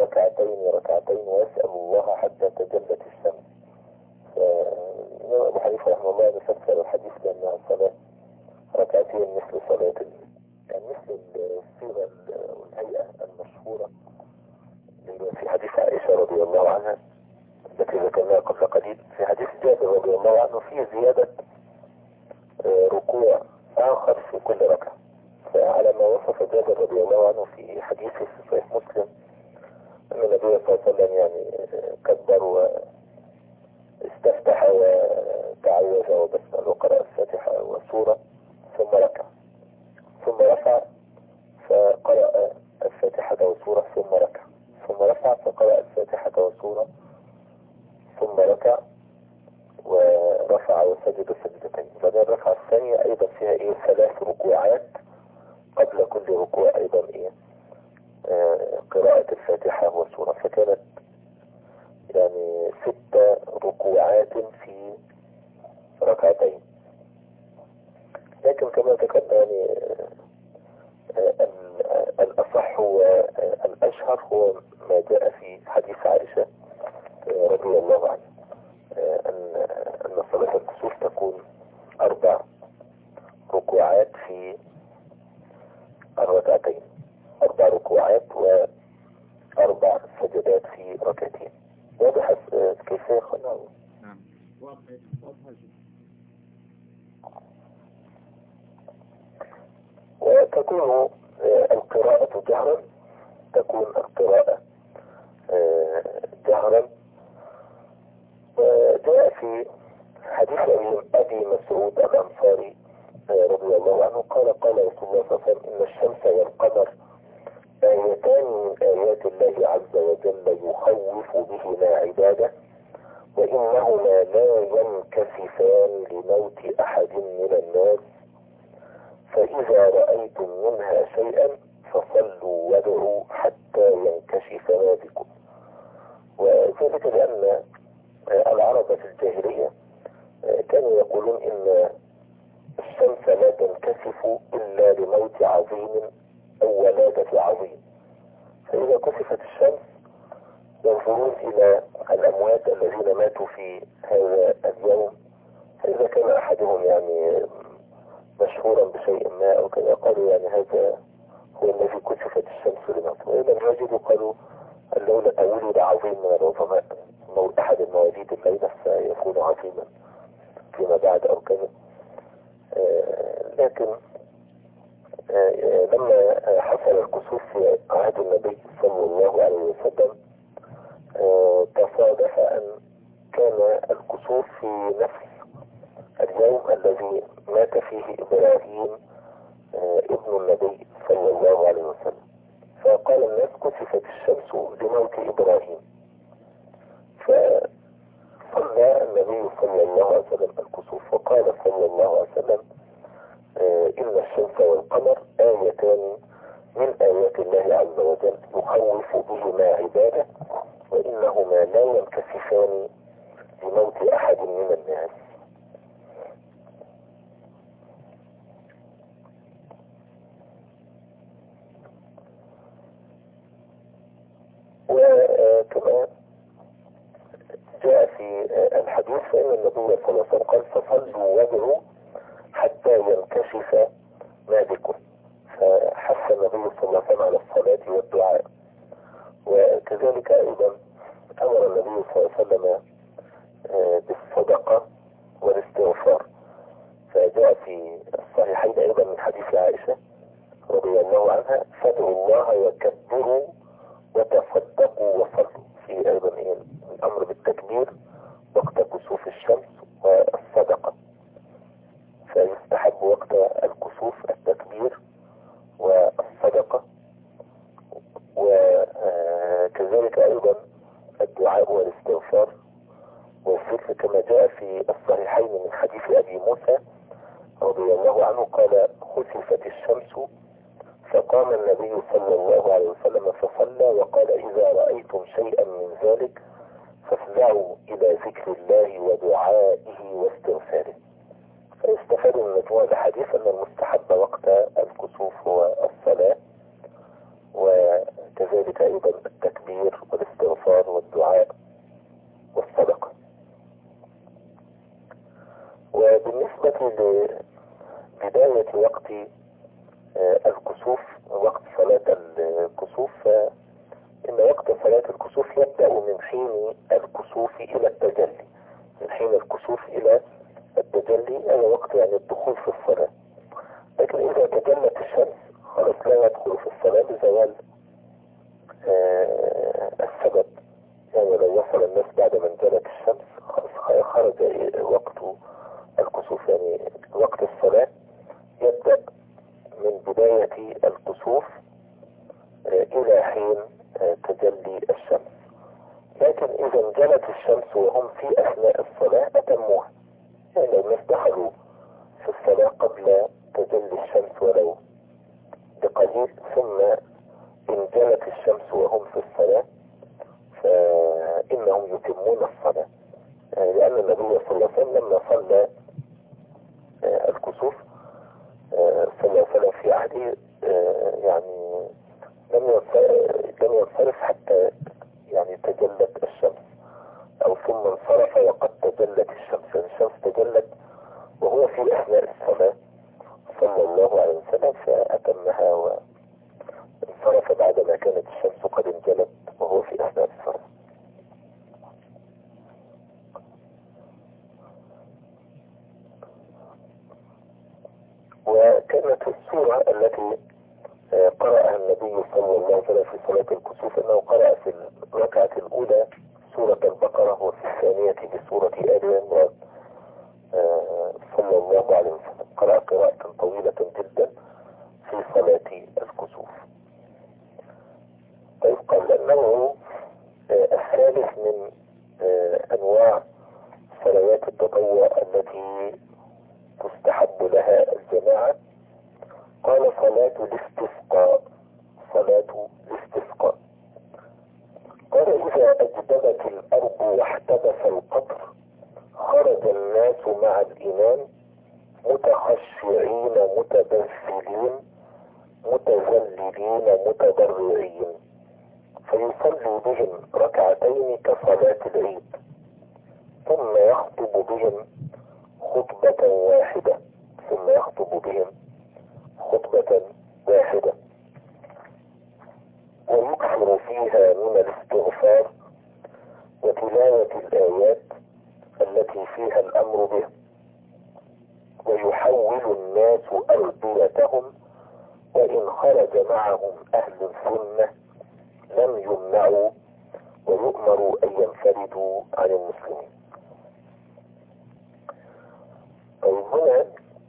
ركعتين ويسأل الله حتى تجلت الشمس. فالإمام أبو حنيفة حنيفة رحمه الله يفسر الحديث بأنها صلاة ركعتين مثل صلاة يعني مثل الصيغة والهيئة المشهورة في حديث عائشة رضي الله عنها التي ذكرناها قبل قليل. في حديث جابر رضي الله عنه فيه زيادة ركوع آخر في كل ركعة. فعلى ما وصف جابر رضي الله عنه في حديثه في صحيح مسلم أن النبي صلى الله عليه وسلم يعني كبر واستفتح وتعوذ وبسمل وقرأ الفاتحة وسورة ثم ركع ثم رفع فقرأ الفاتحة وسورة ثم ركع ثم رفع فقرأ الفاتحة وسورة ثم ركع ورفع وسجد سجدتين. بعد الركعة الثانية أيضا فيها 3 ركوعات قبل كل ركوع أيضا قراءة الفاتحة وسورة، فكانت يعني 6 ركوعات في ركعتين. لكن كما ذكرنا يعني الأصح والأشهر هو ما جاء في حديث عائشة رضي الله عنها أن صلاة الكسوف تكون 4 ركوعات في الركعتين، 4 ركوعات و4 سجدات في ركعتين. واضح كيف يخلعه؟ نعم واضح. وتكون القراءة جهرا، تكون القراءة جهرا. وجاء في حديث أبي مسعود الأنصاري رضي الله عنه قال قال رسول الله صلى الله عليه وسلم إن الشمس والقمر آيتان من آيات الله عز وجل يخوف بهما عباده وإنهما لا ينكسفان لموت أحد من الناس فإذا رأيتم منها شيئا فصلوا وادعوا حتى ينكشف ما بكم. وذلك لأن العرب في الجاهلية كانوا يقولون إن الشمس لا تنكسف إلا لموت عظيم أو ولادة عظيم، فإذا كسفت الشمس ينظرون إلى الأموات الذين ماتوا في هذا اليوم، فإذا كان أحدهم يعني مشهورا بشيء ما أو كذا قالوا يعني هذا هو الذي كسفت الشمس لموته. وإذا يجدوا قالوا الليلة ولد عظيم من العظماء، أحد المواليد الليلة سيكون عظيما فيما بعد أو كذا. لكن لما حصل الكسوف في عهد النبي صلى الله عليه وسلم تصادف أن كان الكسوف في نفس اليوم الذي مات فيه إبراهيم ابن النبي صلى الله عليه وسلم، فقال الناس كسفت الشمس لموت إبراهيم، فصلى النبي صلى الله عليه وسلم الكسوف وقال صلى الله عليه وسلم إن الشمس والقمر آيتان من آيات الله عز وجل يخوف بهما عباده وإنهما لا ينكسفان لموت أحد من الناس. وكما جاء في الحديث فإن النبي صلى الله عليه وسلم قال فصلوا وادعوا حتى ينكشف ما بكم، فحث النبي صلى الله عليه وسلم على الصلاة والدعاء. وكذلك أيضا أمر النبي صلى الله عليه وسلم بالصدقة والاستغفار، فجاء في الصحيحين أيضا من حديث عائشة رضي الله عنها فادعوا الله وكبروا وتصدقوا وصلوا، في أيضا الأمر بالتكبير وقت كسوف الشمس والصدقة، فيستحب وقت الكسوف التكبير والصدقة، وكذلك أيضا الدعاء والاستغفار والذكر كما جاء في الصحيحين من حديث أبي موسى رضي الله عنه قال خسفت الشمس فقام النبي صلى الله عليه وسلم فصلى وقال إذا رأيتم شيئا من ذلك فافزعوا إلى ذكر الله ودعائه واستغفاره. فيستفاد من مجموع الحديث أن المستحب وقت الكسوف هو الصلاة وكذلك أيضا التكبير والاستغفار والدعاء والصدقة. بالنسبة لبداية وقت الكسوف، وقت صلاة الكسوف، فإن وقت صلاة الكسوف يبدأ من حين الكسوف إلى التجلي. من حين الكسوف إلى التجلي هذا وقت يعني الدخول في الصلاة. لكن إذا تجلت الشمس خلاص لا يدخل في الصلاة بزوال السبب. يعني لو وصل الناس بعد ما انزلت الشمس خلاص خرج وقت الكسوف. يعني وقت الصلاة يبدأ من بداية الكسوف إلى حين تجلي الشمس. لكن إذا انجلت الشمس وهم في أثناء الصلاة أتموها. يعني لو الناس دخلوا في الصلاة قبل تجلي الشمس ولو بقليل ثم انجلت الشمس وهم في الصلاة فإنهم يتمون الصلاة. لأن النبي صلى الله عليه وسلم لما صلى الكسوف صلى الله عليه وسلم في عهده يعني لم ينصرف حتى يعني تجلت الشمس، أو ثم انصرف وقد تجلت الشمس. يعني الشمس تجلت وهو في أثناء الصلاة صلى الله عليه وسلم فأتمها وانصرف بعدما كانت الشمس قد انجلت وهو في أثناء الصلاة. وكانت السورة التي قرأها النبي صلى الله عليه وسلم في صلاة الكسوف أنه قرأ في الركعة الأولى سورة البقرة وفي الثانية بسورة آل عمران صلى الله عليه وسلم. قرأ قراءة طويلة جدا في صلاة الكسوف. طيب قال النوع الثالث من أنواع صلوات التطوع التي تستحب لها الجماعة قال صلاة الاستسقاء. صلاة الاستسقاء قال إذا أجدبت الأرض واحتبس القطر خرج الناس مع الإمام متخشعين متبذلين متذللين متضرعين فيصلي بهم ركعتين كصلاة العيد ثم يخطب بهم خطبة واحدة. ثم يخطب بهم خطبة واحدة ويكثر فيها من الاستغفار وتلاوة الآيات التي فيها الأمر به ويحول الناس أرضيتهم وإن خرج معهم أهل السنة لم يمنعوا ويؤمروا أن ينفردوا عن المسلمين. طيب هنا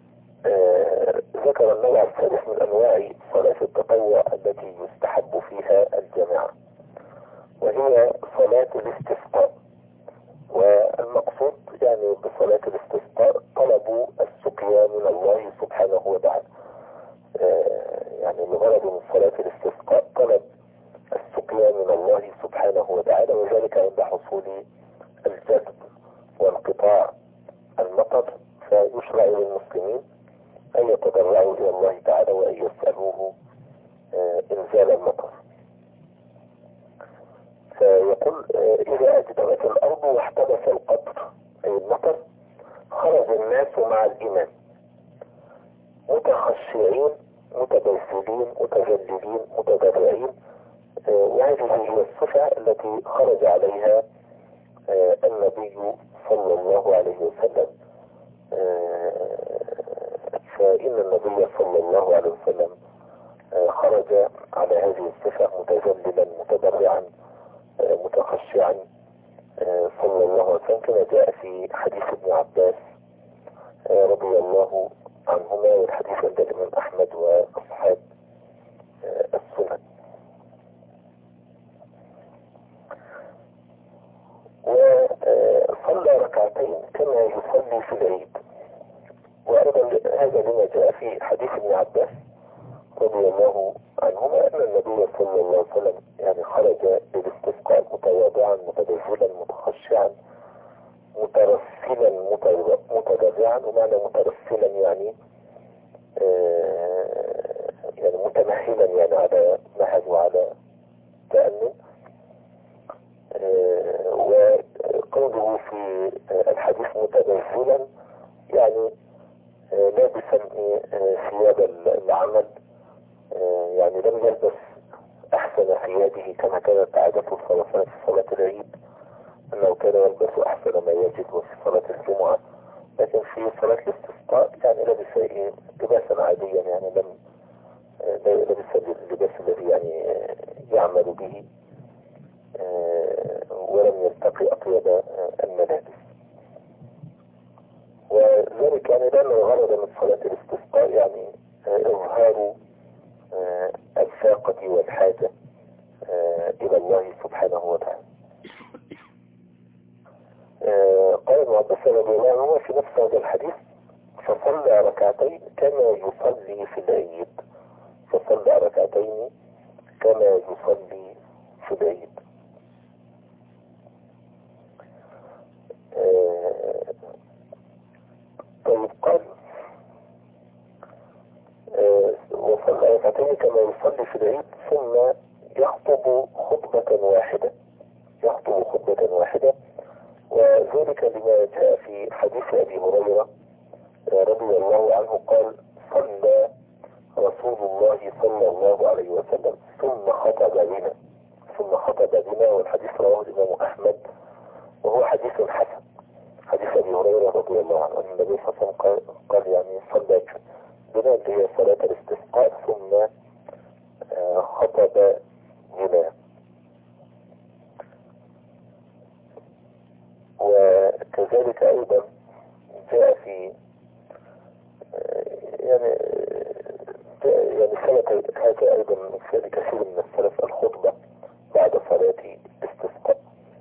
ذكر النوع الثالث من أنواع صلاة التطوع التي يستحب فيها الجماعة وهي صلاة الاستسقاء. والمقصود يعني بصلاة الاستسقاء طلب السقيا من الله سبحانه وتعالى. يعني الغرض من صلاة الاستسقاء طلب السقيا من الله سبحانه وتعالى، وذلك عند حصول الجذب وانقطاع المطر فيشرع للمسلمين أن يتضرعوا إلى الله تعالى وأن يسألوه إنزال المطر. فيقول إذا أجدبت الأرض واحتبس القطر أي المطر خرج الناس مع الإمام متخشعين متبذلين متذللين متضرعين. وهذه هي الصفة التي خرج عليها النبي صلى الله عليه وسلم. فإن النبي صلى الله عليه وسلم خرج على هذه الصفة متذللا متضرعا متخشعا صلى الله عليه وسلم كما جاء في حديث ابن عباس رضي الله عنهما، والحديث عند الإمام أحمد وأصحاب السنن. وصلى ركعتين كما يصلي في العيد. وأيضا هذا لما جاء في حديث ابن عباس رضي الله عنهما أن النبي صلى الله عليه وسلم يعني خرج بالاستسقاء متواضعا متبذلا متخشعا مترسلا متضرعا. ومعنى مترسلا يعني يعني متمهلا يعني على مهل وعلى تأمل. وقوله في الحديث متبذلا يعني لابسا ثياب العمل، يعني لم يلبس أحسن ثيابه كما كانت عادته السلفية في صلاة العيد، أنه كان يلبس أحسن ما يجد في صلاة الجمعة، لكن في صلاة الاستسقاء يعني لبس لباسا عاديا، يعني لم لبس اللباس الذي يعني يعمل به، ولم يلتقي أطيب الملابس. وذلك يعني لأن الغرض من صلاة الاستسقاء يعني إظهار الفاقة والحاجة إلى الله سبحانه وتعالى. قال ابن عباس رضي الله عنه في نفس هذا الحديث: فصلى ركعتين كما يصلي في العيد. فصلى ركعتين كما يصلي في العيد. طيب قال وصلى ركعتين كما يصلي في العيد ثم يخطب خطبة واحدة. يخطب خطبة واحدة، وذلك لما جاء في حديث أبي هريرة رضي الله عنه قال: صلى رسول الله صلى الله عليه وسلم ثم خطب بنا. ثم خطب بنا، والحديث رواه الإمام أحمد وهو حديث حسن. حديث أبي هريرة رضي الله عنه أن النبي صلى الله عليه وسلم قال يعني صلى بنا اللي هي صلاة الاستسقاء ثم خطب بنا. وكذلك أيضا جاء في يعني ثبت هذا أيضا من فعل كثير من السلف الخطبة بعد صلاة الاستسقاء.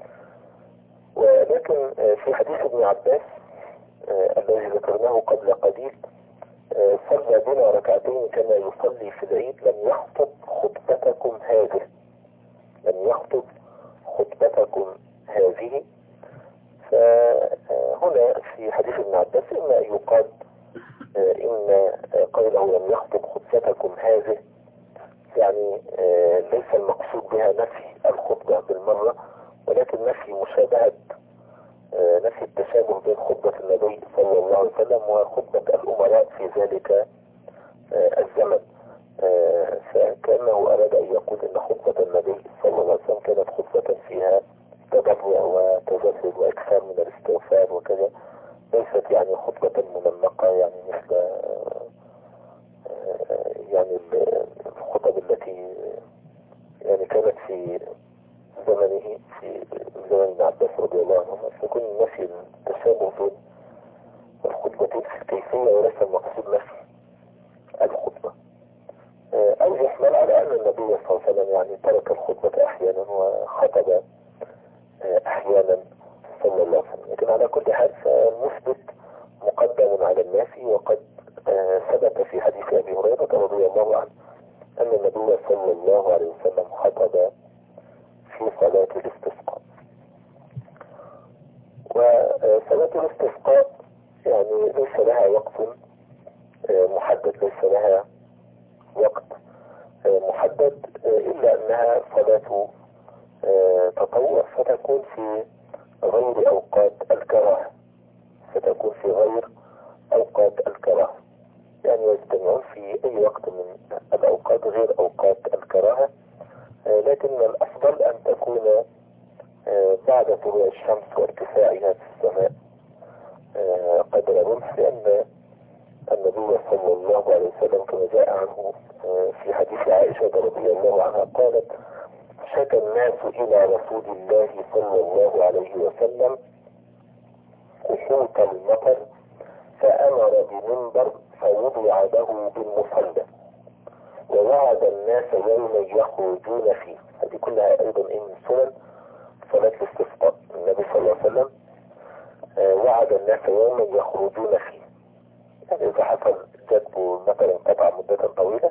ولكن في حديث ابن عباس الذي ذكرناه قبل قليل: صلى بنا ركعتين كما يصلي في العيد لم يخطب خطبتكم هذه. لم يخطب خطبتكم هذه. فهنا في حديث ابن عباس إما أن يقال إن قوله لم يخطب خطبتكم هذه يعني ليس المقصود بها نفي الخطبة بالمرة، ولكن نفي مشابهة، نفي التشابه بين خطبة النبي صلى الله عليه وسلم وخطبة الأمراء في ذلك الزمن. فكأنه أراد أن يقول إن خطبة النبي صلى الله عليه وسلم كانت خطبة فيها تضرع وتزهد وإكثار من الاستغفار وكذا، ليست يعني خطبة منمقة يعني مثل يعني الخطب التي يعني كانت في زمنه، في زمن ابن عباس رضي الله عنه. فكون نفي التشابه بين الخطبتين في الكيفية وليس المقصود نفي الخطبة. أو يحمل على أن النبي صلى الله عليه وسلم يعني ترك الخطبة أحيانا وخطب أحيانا صلى الله عليه وسلم. لكن على كل حال فالمثبت مقدم على النافي، وقد ثبت في حديث أبي هريرة رضي الله عنه أن النبي صلى الله عليه وسلم خطب في صلاة الاستسقاء. وصلاة الاستسقاء يعني ليس لها وقت محدد، ليس لها وقت محدد، إلا أنها صلاة تطوع، فتكون في غير أوقات الكراهة. فتكون في غير أوقات الكراهة، يعني يجتمعون في أي وقت من الأوقات غير أوقات الكراهة. لكن الأفضل أن تكون بعد طلوع الشمس وارتفاعها في السماء قدر رمح، لأن النبي صلى الله عليه وسلم كما جاء عنه في حديث عائشة رضي الله عنها قالت: شكى الناس إلى رسول الله صلى الله عليه وسلم خشوط المطر فأمر بمنبر فوضع له بالمصلى ووعد الناس يوما يخرجون فيه. هذه كلها أيضا من سنن صلاة الاستسقاء. النبي صلى الله عليه وسلم وعد الناس يوما يخرجون فيه، يعني إذا حصل جدب مثلا انقطع مدة طويلة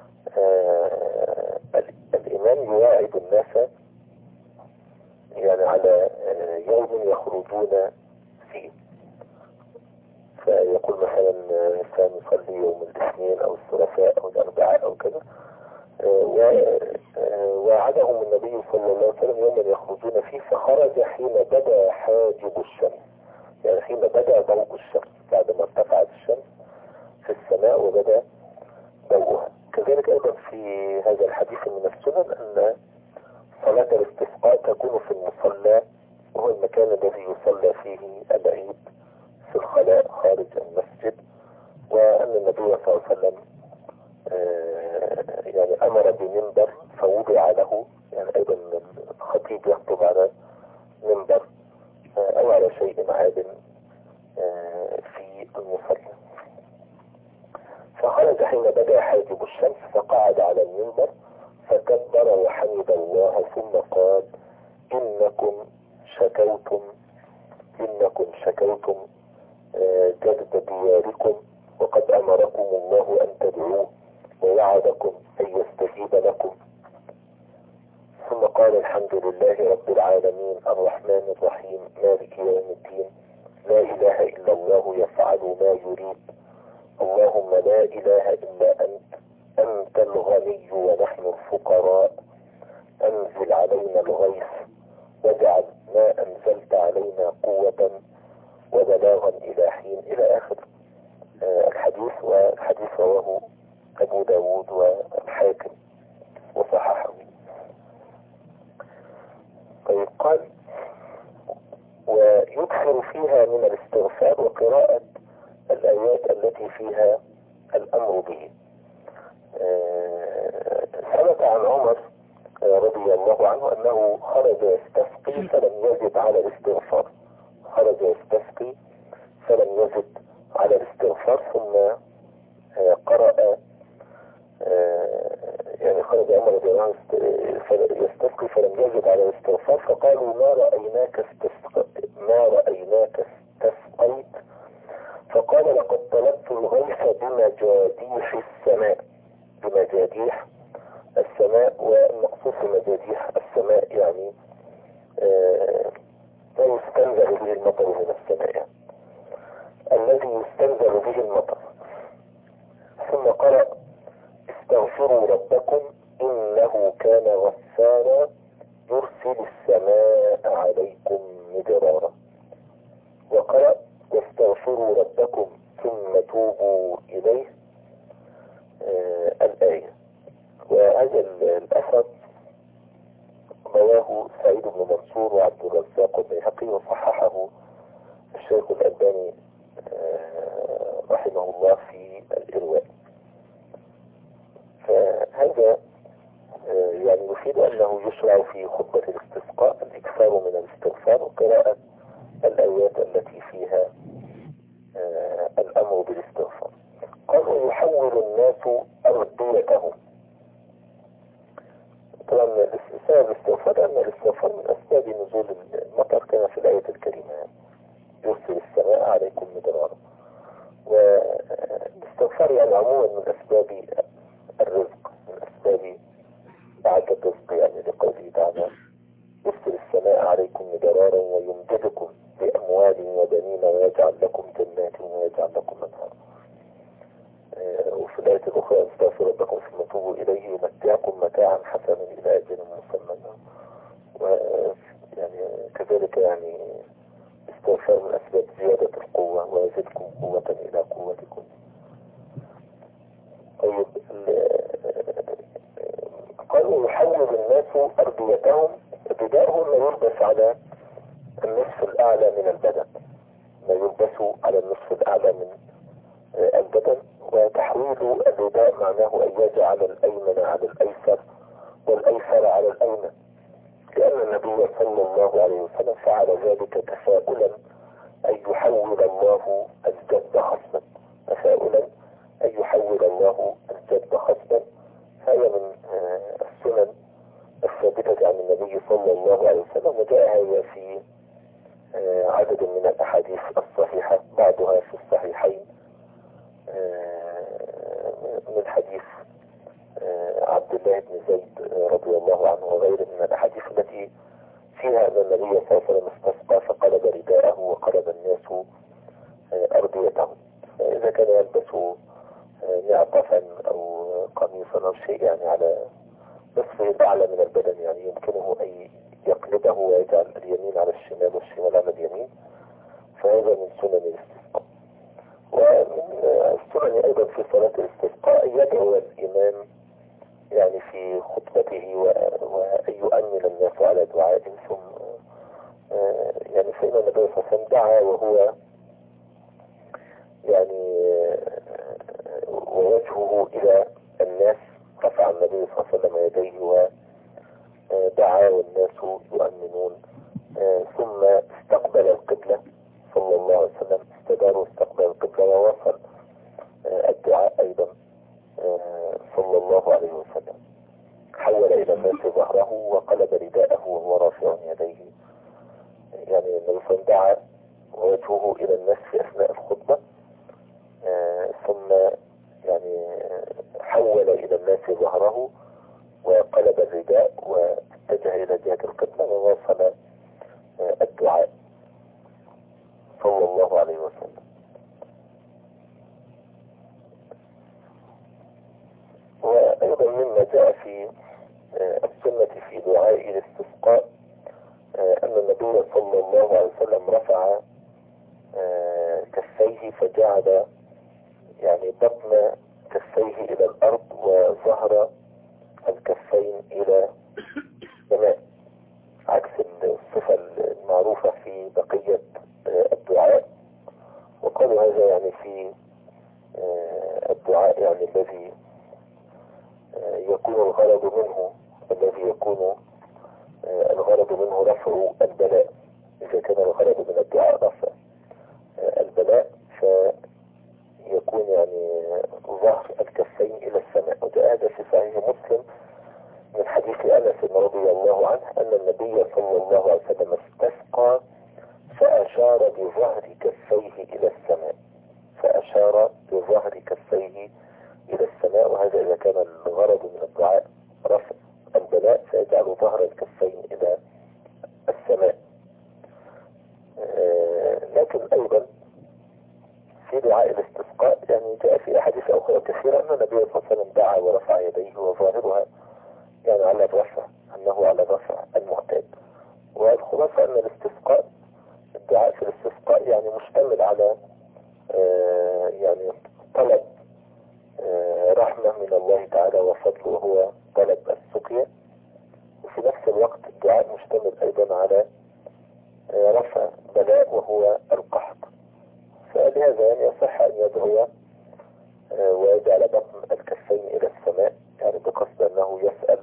الإمام يواعد الناس يعني على يوم يخرجون فيه، فيقول مثلا سنصلي يوم الاثنين أو الثلاثاء أو الأربعاء أو كذا. ووعدهم النبي صلى الله عليه وسلم يوما يخرجون فيه، فخرج حين بدا حاجب الشمس، يعني حين بدا ضوء الشمس بعد ما وبدا ضوءها. كذلك أيضا في هذا الحديث من السنن أن صلاة الاستسقاء تكون في المصلى، وهو المكان الذي يصلى فيه العيد في الخلاء خارج المسجد، وأن النبي صلى الله عليه وسلم يعني أمر بمنبر فوضع له، يعني أيضا الخطيب يخطب على منبر أو على شيء عال في المصلى. فخرج حين بدا حاجب الشمس فقعد على المنبر فكبر وحمد الله ثم قال: إنكم شكوتم جذب دياركم، وقد أمركم الله أن تدعوه ووعدكم أن يستجيب لكم. ثم قال: الحمد لله رب العالمين الرحمن الرحيم مالك يوم الدين، لا إله إلا الله يفعل ما يريد، اللهم لا إله إلا أنت الغني ونحن الفقراء، أنزل علينا الغيث واجعل ما أنزلت علينا قوة وبلاغا إلى حين، إلى آخر الحديث. والحديث رواه أبو داود والحاكم وصححه. طيب، قال: ويكثر فيها من الاستغفار وقراءة الآيات التي فيها الأمر به. ثبت عن عمر رضي الله عنه أنه خرج يستسقي فلم يزد على الاستغفار، ثم قرأ، يعني خرج عمر رضي الله عنه يستسقي فلم يزد على الاستغفار، فقالوا: ما رأيناك استسقيت، فقال: لقد طلبت الغيث بمجاديح السماء. والمقصود بمجاديح السماء يعني ما يستنزل به المطر من السماء، يعني الذي يستنزل به المطر. ثم قرأ: استغفروا ربكم إنه كان غفارا يرسل السماء عليكم مدرارا. وقرأ: واستغفروا ربكم ثم توبوا إليه الآية. وهذا الأثر رواه سعيد بن منصور وعبد الرزاق والبيهقي، وصححه الشيخ الألباني رحمه الله في الإرواء. فهذا يعني يفيد أنه يشرع في خطبة الاستسقاء الإكثار من الاستغفار وقراءة الآيات التي فيها الأمر بالاستغفار. قال: ويحول الناس أرضيتهم. طبعا سبب الاستغفار أن الاستغفار من أسباب نزول المطر كما في الآية الكريمة: يرسل السماء عليكم مدرارا. والاستغفار يعني عموما من أسباب الرزق، من أسباب بعد الرزق، يعني لقوله تعالى: يرسل السماء عليكم مدرارا ويمددكم بأموال وبنين ويجعل لكم جنات ويجعل لكم أنهارا. وفي الآية الأخرى: استغفروا ربكم ثم توبوا إليه يمتعكم متاعا حسنا إلى أجل مسمى. ويعني كذلك يعني استغفار من أسباب زيادة القوة ويزدكم قوة إلى قوتكم. طيب، قالوا: يحول الناس أرضيتهم. رداءهم ما يلبس على النصف الأعلى من البدن، ما يلبس على النصف الأعلى من البدن. وتحويل الرداء معناه أن يجعل الأيمن على الأيسر والأيسر على الأيمن، لأن النبي صلى الله عليه وسلم فعل ذلك تفاؤلا أن يحول الله الجد خصما، هذا من السنن الثابتة عن النبي صلى الله عليه وسلم. وجاء هذا في عدد من الأحاديث الصحيحة، بعضها في الصحيحين من حديث عبد الله بن زيد رضي الله عنه وغيره من الأحاديث التي فيها أن النبي صلى الله عليه وسلم استسقى فقلب رداءه وقلب الناس أرضيتهم. فإذا كان يلبس معطفا أو قميصا أو شيء يعني على نصفه الأعلى من البدن، يعني يمكنه أن يقلبه ويجعل اليمين على الشمال والشمال على اليمين، فهذا من سنن الاستسقاء. ومن السنن أيضا في في صلاة الاستسقاء يدعو الإمام يعني في خطبته وأن يؤمن الناس على دعائه. ثم يعني فإن النبي صلى الله عليه وسلم دعا وهو يعني ووجهه إلى الناس، رفع النبي صلى الله عليه وسلم يديه ودعا والناس يؤمنون، ثم استقبل القبلة صلى الله عليه وسلم، استدار واستقبل القبلة ووصل الدعاء أيضا صلى الله عليه وسلم. حول إلى الناس ظهره وقلب رداءه وهو رافع يديه. يعني النبي صلى الله عليه وسلم دعا ووجهه إلى الناس في أثناء الخطبة، ثم يعني حول إلى الناس ظهره وقلب الرداء واتجه إلى جهة القبلة وواصل الدعاء صلى الله عليه وسلم. وأيضا مما جاء في السنة في دعاء الاستسقاء أن النبي صلى الله عليه وسلم رفع كفيه فجعل يعني بطن كفيه إلى الأرض وظهر الكفين إلى السماء، عكس الصفة المعروفة في بقية الدعاء. وقالوا هذا يعني في الدعاء يعني الذي يكون الغرض منه رفع البلاء. إذا كان الغرض من الدعاء رفع البلاء فيكون يعني ظهر الكفين إلى السماء. وجاء هذا في صحيح مسلم من حديث أنس رضي الله عنه أن النبي صلى الله عليه وسلم استسقى فأشار بظهر كفيه إلى السماء، وهذا إذا كان الغرض من الدعاء رفع البلاء فيجعل ظهر الكفين إلى السماء. لكن أيضا في دعاء الاستسقاء يعني جاء في أحاديث أخرى كثيرة أن النبي صلى الله عليه وسلم دعا ورفع يديه وظاهرها يعني على الرفع، أنه على الرفع المعتاد. والخلاصة أن الاستسقاء، الدعاء في الاستسقاء يعني مشتمل على يعني طلب رحمة من الله تعالى وفضله وهو طلب السقيا، وفي نفس الوقت الدعاء مشتمل أيضا على رفع بلاء وهو القحط. فلهذا يعني يصح أن يدعو ويجعل بطن الكفين إلى السماء، يعني بقصد أنه يسأل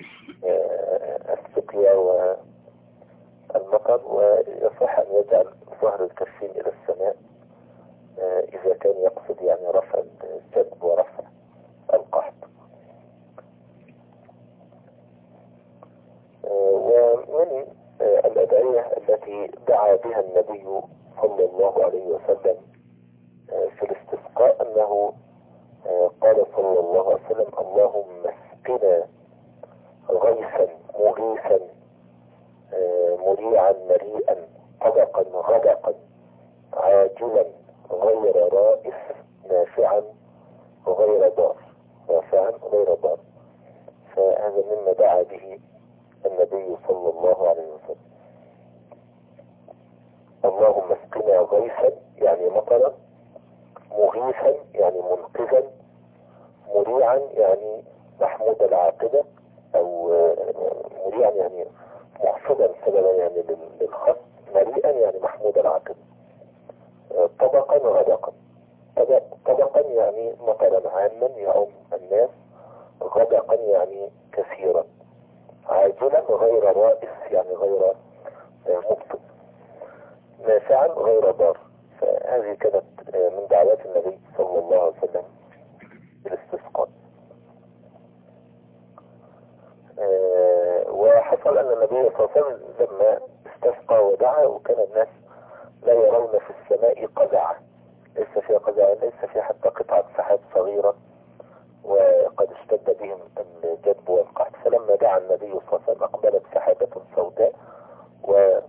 السقيا والمطر، ويصح أن يجعل ظهر الكفين إلى السماء إذا كان يقصد يعني رفع الجدب ورفع القحط. ومن الأدعية التي دعا بها النبي صلى الله عليه وسلم في الاستسقاء أنه قال صلى الله عليه وسلم: اللهم اسقنا غيثا مغيثا مريعا مريئا طبقا غدقا عاجلا غير رائف نافعا غير ضار. فهذا مما دعا به النبي صلى الله عليه وسلم. اللهم اسقنا غيثا يعني مطرا، مغيثا يعني منقذا، مريعا يعني محمود العاقبة، أو مريعا يعني محفظا سببا يعني للخص، مريئا يعني محمود العاقبة، طبقا غدقا. طبقا يعني مطرا عاما يعم الناس، غدقا يعني كثيرا، عاجلا غير رائس يعني غير مبطئ، نافعا غير ضار. فهذه كانت من دعوات النبي صلى الله عليه وسلم بالاستسقاء. وحصل أن النبي صلى الله عليه وسلم لما استسقى ودعا وكان الناس لا يرون في السماء قزعة، ليس فيها قزعة، ليس فيها حتى قطعة سحاب صغيرة، وقد اشتد بهم الجدب والقحط. فلما دعا النبي صلى الله عليه وسلم أقبلت سحابة سوداء و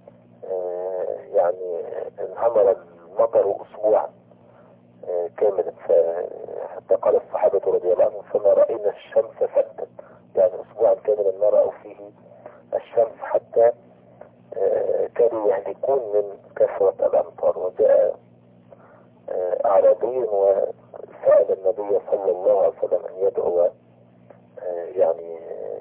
يعني انهمر المطر أسبوعا كاملا، حتى قال الصحابة رضي الله عنهم: فما رأينا الشمس فتت، يعني أسبوعا كاملا ما رأوا فيه الشمس، حتى كانوا يهلكون من كثرة الأمطار. وجاء أعرابي سأل النبي صلى الله عليه وسلم أن يدعو يعني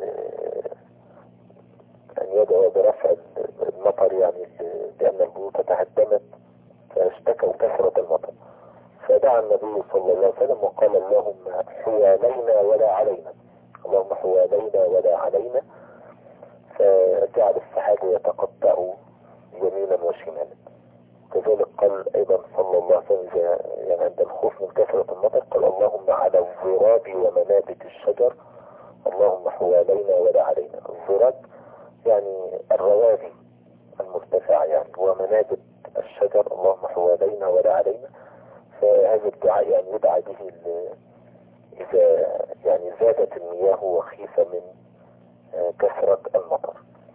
أن يدعو برفع المطر، يعني لأن البيوت تهدمت فاشتكوا كثرة المطر، فدعا النبي صلى الله عليه وسلم وقال اللهم حوالينا ولا علينا، اللهم حوالينا ولا علينا، فجعل السحاب يتقطع يمينا وشمالا. كذلك قال أيضا صلى الله عليه وسلم يعني عند الخوف من كثرة المطر قال اللهم على الضراب ومنابت الشجر اللهم حوالينا ولا علينا. الضراب يعني الروابي المرتفعة يعني، ومنابت الشجر اللهم حوالينا ولا علينا. فهذا الدعاء يعني يدعى به إذا يعني زادت المياه وخيف من كثرة المطر.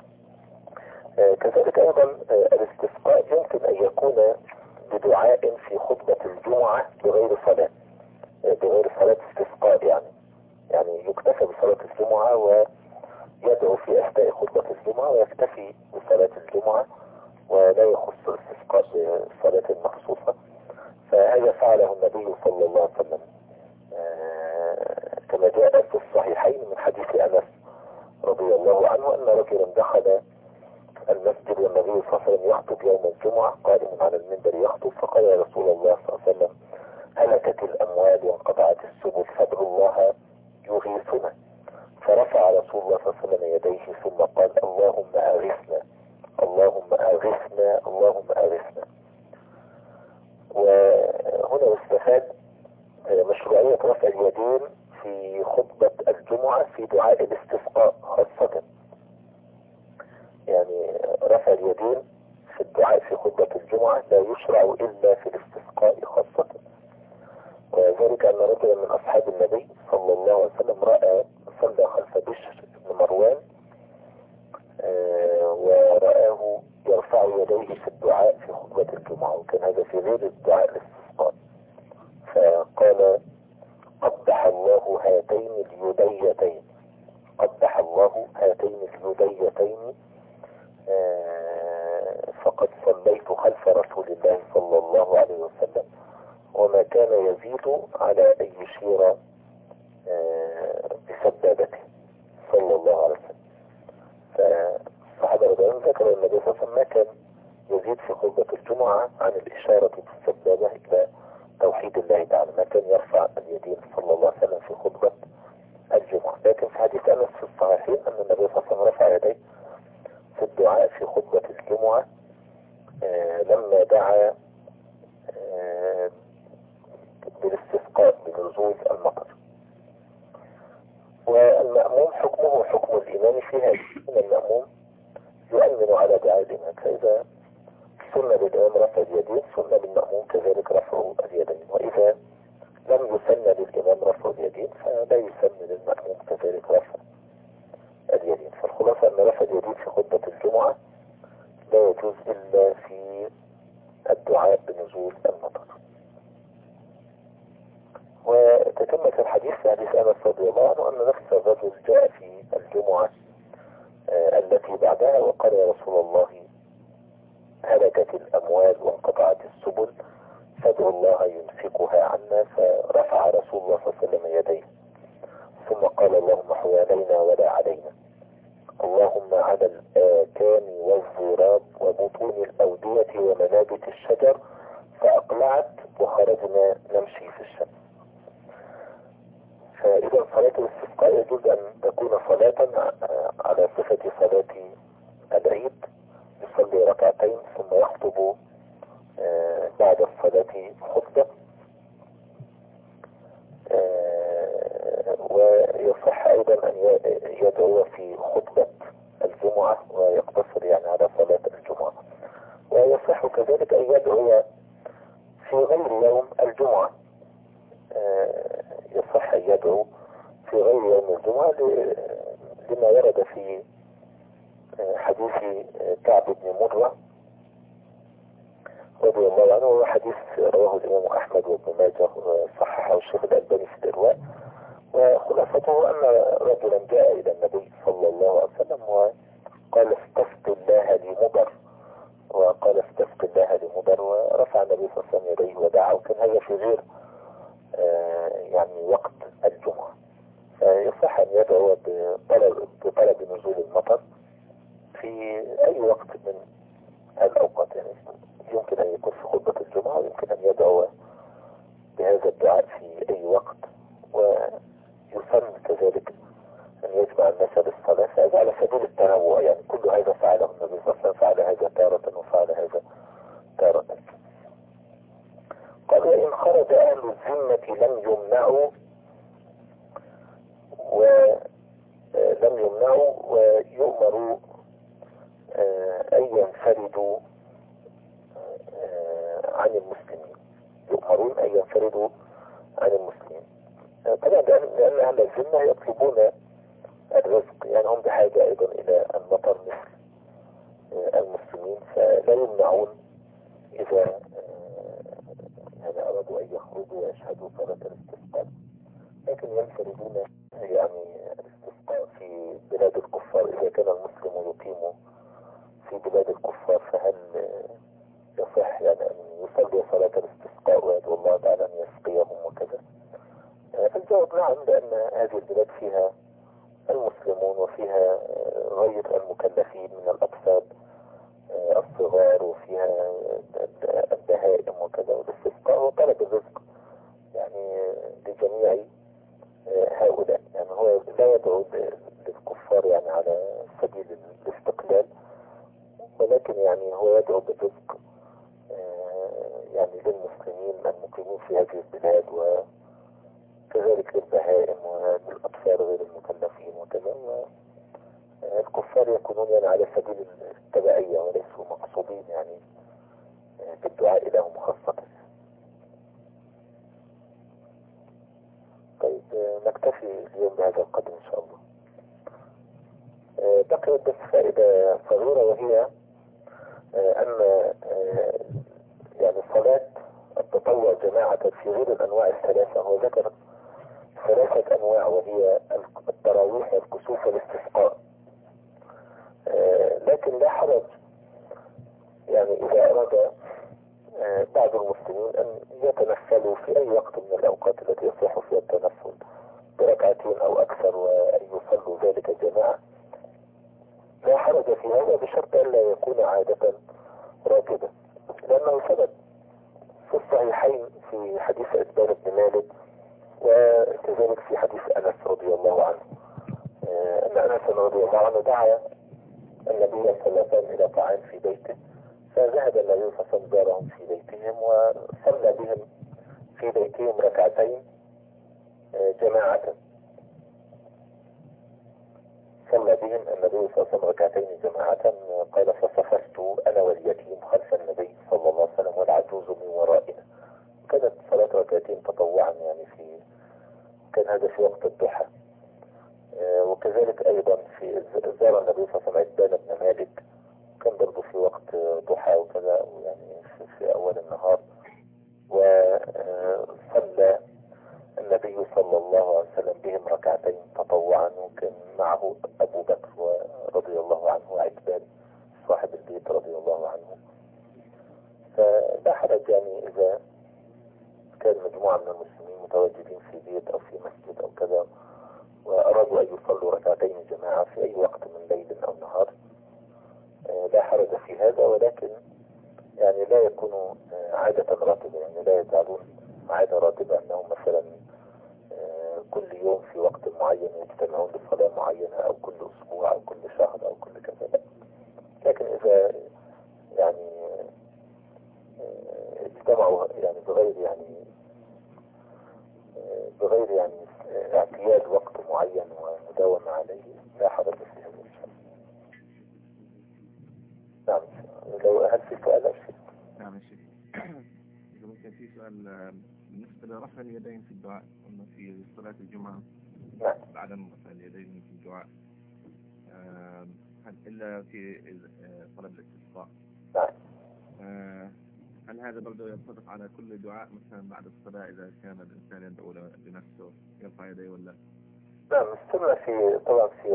كذلك أيضا الاستسقاء يمكن أن يكون بدعاء في خطبة الجمعة بغير صلاة، بغير صلاة استسقاء يعني يكتفى بصلاة الجمعة ويدعو في أثناء خطبة الجمعة ويكتفي بصلاة الجمعة ولا يخص الاستسقاء بصلاة مخصوصة. فهذا فعله النبي صلى الله عليه وسلم كما جاء في الصحيحين من حديث أنس رضي الله عنه أن رجلا دخل المسجد والنبي صلى الله عليه وسلم يخطب يوم الجمعة قائم على المنبر يخطب، فقال يا رسول الله صلى الله عليه وسلم هلكت الأموال وانقطعت السبل فادعوا الله يغيثنا. فرفع رسول الله صلى الله عليه وسلم يديه ثم قال اللهم أغثنا اللهم أغثنا اللهم أغثنا. وهنا استفاد مشروعية رفع اليدين في خطبة الجمعة في دعاء الاستسقاء خاصة، يعني رفع اليدين في الدعاء في خطبة الجمعة لا يشرع إلا في الاستسقاء خاصة. وذلك أن رجلا من أصحاب النبي صلى الله عليه وسلم رأى صلى خلف بشر بن مروان ورآه يرفع يديه في الدعاء في خطبة الجمعة، وكان هذا في غير الدعاء الاستسقاء، فقال قبح الله هاتين اليديتين قبح الله هاتين اليديتين فقد صليت خلف رسول الله صلى الله عليه وسلم وما كان يزيد على أن يشير بسبابته صلى الله عليه وسلم. فالصحابة رضي الله عنهم ذكروا النبي صلى الله عليه وسلم ما كان يزيد في خطبة الجمعة عن الإشارة بالسبابة إلى توحيد الله تعالى، ما كان يرفع اليدين صلى الله عليه وسلم في خطبة الجمعة. لكن في حديث أنس في الصحيحين أن النبي صلى الله عليه وسلم رفع يديه في الدعاء في خطبة الجمعة لما دعا بالاستسقاء بنزول المطر. والمأموم حكمه حكم الإمام في هذا، المأموم يؤمن على دعاء الإمام، فإذا سنة للإمام رفع اليدين سنة للمأموم كذلك رفع اليدين، وإذا لم يسن للإمام رفع اليدين فلا يسن للمأموم كذلك رفع اليدين. فالخلاصة أن رفع اليدين في خطبة الجمعة لا يجوز إلا في الدعاء بنزول المطر. وتتمة الحديث في حديث أنس رضي الله عنه أن نفس الرجل جاء في الجمعة التي بعدها وقال يا رسول الله هلكت الأموال وانقطعت السبل فادعوا الله يمسكها عنا. فرفع رسول الله صلى الله عليه وسلم يديه ثم قال اللهم حوالينا ولا علينا، اللهم على الآكام والزراب وبطون الأودية ومنابت الشجر فأقلعت وخرجنا نمشي في الشمس. فإذا صلاة الاستسقاء يجوز أن تكون صلاة على صفة صلاة العيد، يصلي ركعتين ثم يخطب بعد الصلاة خطبة، ويصح أيضا أن يدعو في خطبة الجمعة ويقتصر يعني على صلاة الجمعة. ويصح كذلك أن يدعو في غير يوم الجمعة، يصح أن يدعو في غير يوم الجمعة لما ورد في حديث كعب بن مرة رضي الله عنه، وهو حديث رواه الإمام أحمد وابن ماجه وصححه الشيخ الألباني في الإرواء. وخلاصته أن رجلا جاء إلى النبي صلى الله عليه وسلم وقال استسق الله لمضر، وقال استسق الله لمضر، ورفع النبي صلى الله عليه وسلم يديه ودعا، وكان هذا في غير يعني وقت الجمعة، فيصح أن يدعو بطلب نزول المطر في أي وقت من الأوقات. يعني يمكن أن يكون في خطبة الجمعة، ويمكن أن يدعو بهذا الدعاء في أي وقت. ويسن كذلك أن يجمع الناس للصلاة، فهذا على سبيل التنوع. يعني كل هذا فعله النبي صلى الله عليه وسلم، فعل هذا تارة وفعل هذا تارة. قال: وإن خرج أهل الذمة لم يمنعوا ويؤمروا أن ينفردوا عن المسلمين. يؤمرون أن ينفردوا عن المسلمين. طبعا لأن أهل الذمة يطلبون الرزق، يعني هم بحاجة أيضا إلى المطر مثل المسلمين، فلا يمنعون إذا يعني أرادوا أن يخرجوا ويشهدوا صلاة الاستسقاء، لكن ينفردون يعني الاستسقاء في بلاد الكفار. إذا كان المسلم يقيم في بلاد الكفار، فهل يصح يعني أن يصلي صلاة الاستسقاء ويدعو الله تعالى أن يسقيهم وكذا؟ الجواب نعم، لأن هذه البلاد فيها المسلمون وفيها غير المكلفين من الأطفال الصغار، وفيها البهائم وكذا، والاستسقاء هو طلب الرزق يعني لجميع هؤلاء. يعني هو لا يدعو للكفار يعني على سبيل الاستقلال، ولكن يعني هو يدعو بالرزق يعني للمسلمين المقيمين في هذه البلاد، وكذلك للبهائم وللأطفال غير المكلفين وكذا. الكفار يكونون يعني على سبيل التبعية وليسوا مقصودين يعني بالدعاء لهم خاصة. طيب نكتفي اليوم بهذا القدر إن شاء الله. بقيت بس فائدة صغيرة، وهي أن يعني صلاة التطوع جماعة في غير الأنواع الثلاثة، هو ذكر 3 أنواع، وهي التراويح والكسوف والاستسقاء. لكن لا حرج يعني إذا أراد بعض المسلمين أن يتنفلوا في أي وقت من الأوقات التي يصح فيها التنفل بركعتين أو أكثر، وأن يصلوا ذلك جماعة، لا حرج في هذا، بشرط أن لا يكون عادة راتبة. لأنه ثبت في الصحيحين في حديث عتبان بن مالك، وكذلك في حديث أنس رضي الله عنه، أن أنس رضي الله عنه دعا النبي صلى الله عليه وسلم إلى طعام في بيته، فذهب النبي صلى الله عليه وسلم زارهم في بيتهم، وصلى بهم في بيتهم ركعتين جماعة. صلى بهم النبي صلى الله عليه وسلم ركعتين جماعة. قال: فصففت أنا واليتيم خلف النبي صلى الله عليه وسلم والعجوز من ورائنا. كانت صلاة ركعتين تطوعا يعني كان هذا في وقت الضحى. وكذلك أيضا في زار النبي صلى الله عليه وسلم عتبان بن مالك، كان برضه في وقت ضحى وكذا، يعني في أول النهار. وصلى النبي صلى الله عليه وسلم بهم ركعتين تطوعا، وكان معه أبو بكر رضي الله عنه وعتبان صاحب البيت رضي الله عنه. فلا حرج يعني إذا كان مجموعة من المسلمين متواجدين في بيت أو في مسجد أو كذا، وأرادوا أن يصلوا ركعتين جماعة في أي وقت من ليل أو نهار، لا حرج في هذا. ولكن يعني لا يكون عادة راتبة، يعني لا يجعلون عادة راتبة أنهم مثلا كل يوم في وقت معين يجتمعون لصلاة معينة، أو كل أسبوع أو كل شهر أو كل كذا. لكن إذا يعني اجتمعوا يعني بغير يعني اعتياد وقت معين ومداومة عليه، لا حرج في هذا الشيء. نعم. لو هل في سؤال أو شيء؟ نعم يا شيخ. إذا ممكن في سؤال بالنسبة لرفع اليدين في الدعاء، قلنا في صلاة الجمعة نعم. بعدم رفع اليدين في الدعاء إلا في طلب الاستسقاء. نعم. هل هذا برضه ينطبق على كل دعاء مثلا بعد الصلاة إذا كان الإنسان يدعو لنفسه يرفع يديه ولا؟ نعم. السنة طبعا في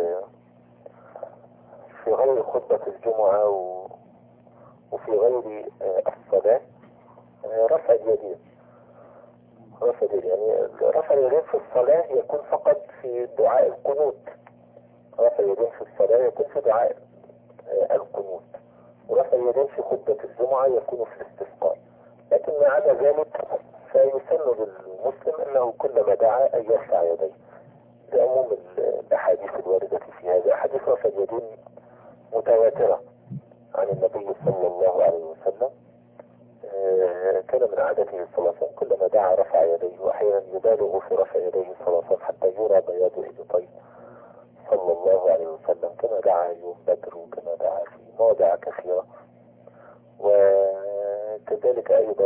غير خطبة الجمعة وفي غير الصلاة رفع اليدين. يعني رفع اليدين في الصلاة يكون فقط في دعاء القنوت. رفع اليدين في الصلاة يكون في دعاء القنوت، ورفع اليدين في خطبة الجمعة يكون في الاستسقاء. لكن ما عدا ذلك فيسن للمسلم أنه كلما دعا أن يرفع يديه لعموم الأحاديث الواردة في هذا. أحاديث رفع اليدين متواترة عن النبي صلى الله عليه وسلم. كان من عادته صلى الله عليه وسلم كلما دعا رفع يديه، وأحيانا يبالغ في رفع يديه صلى الله عليه وسلم حتى يرى بياض إبطيه صلى الله عليه وسلم، كما دعا يوم بدر وكما دعا في مواضع كثيرة. وكذلك أيضا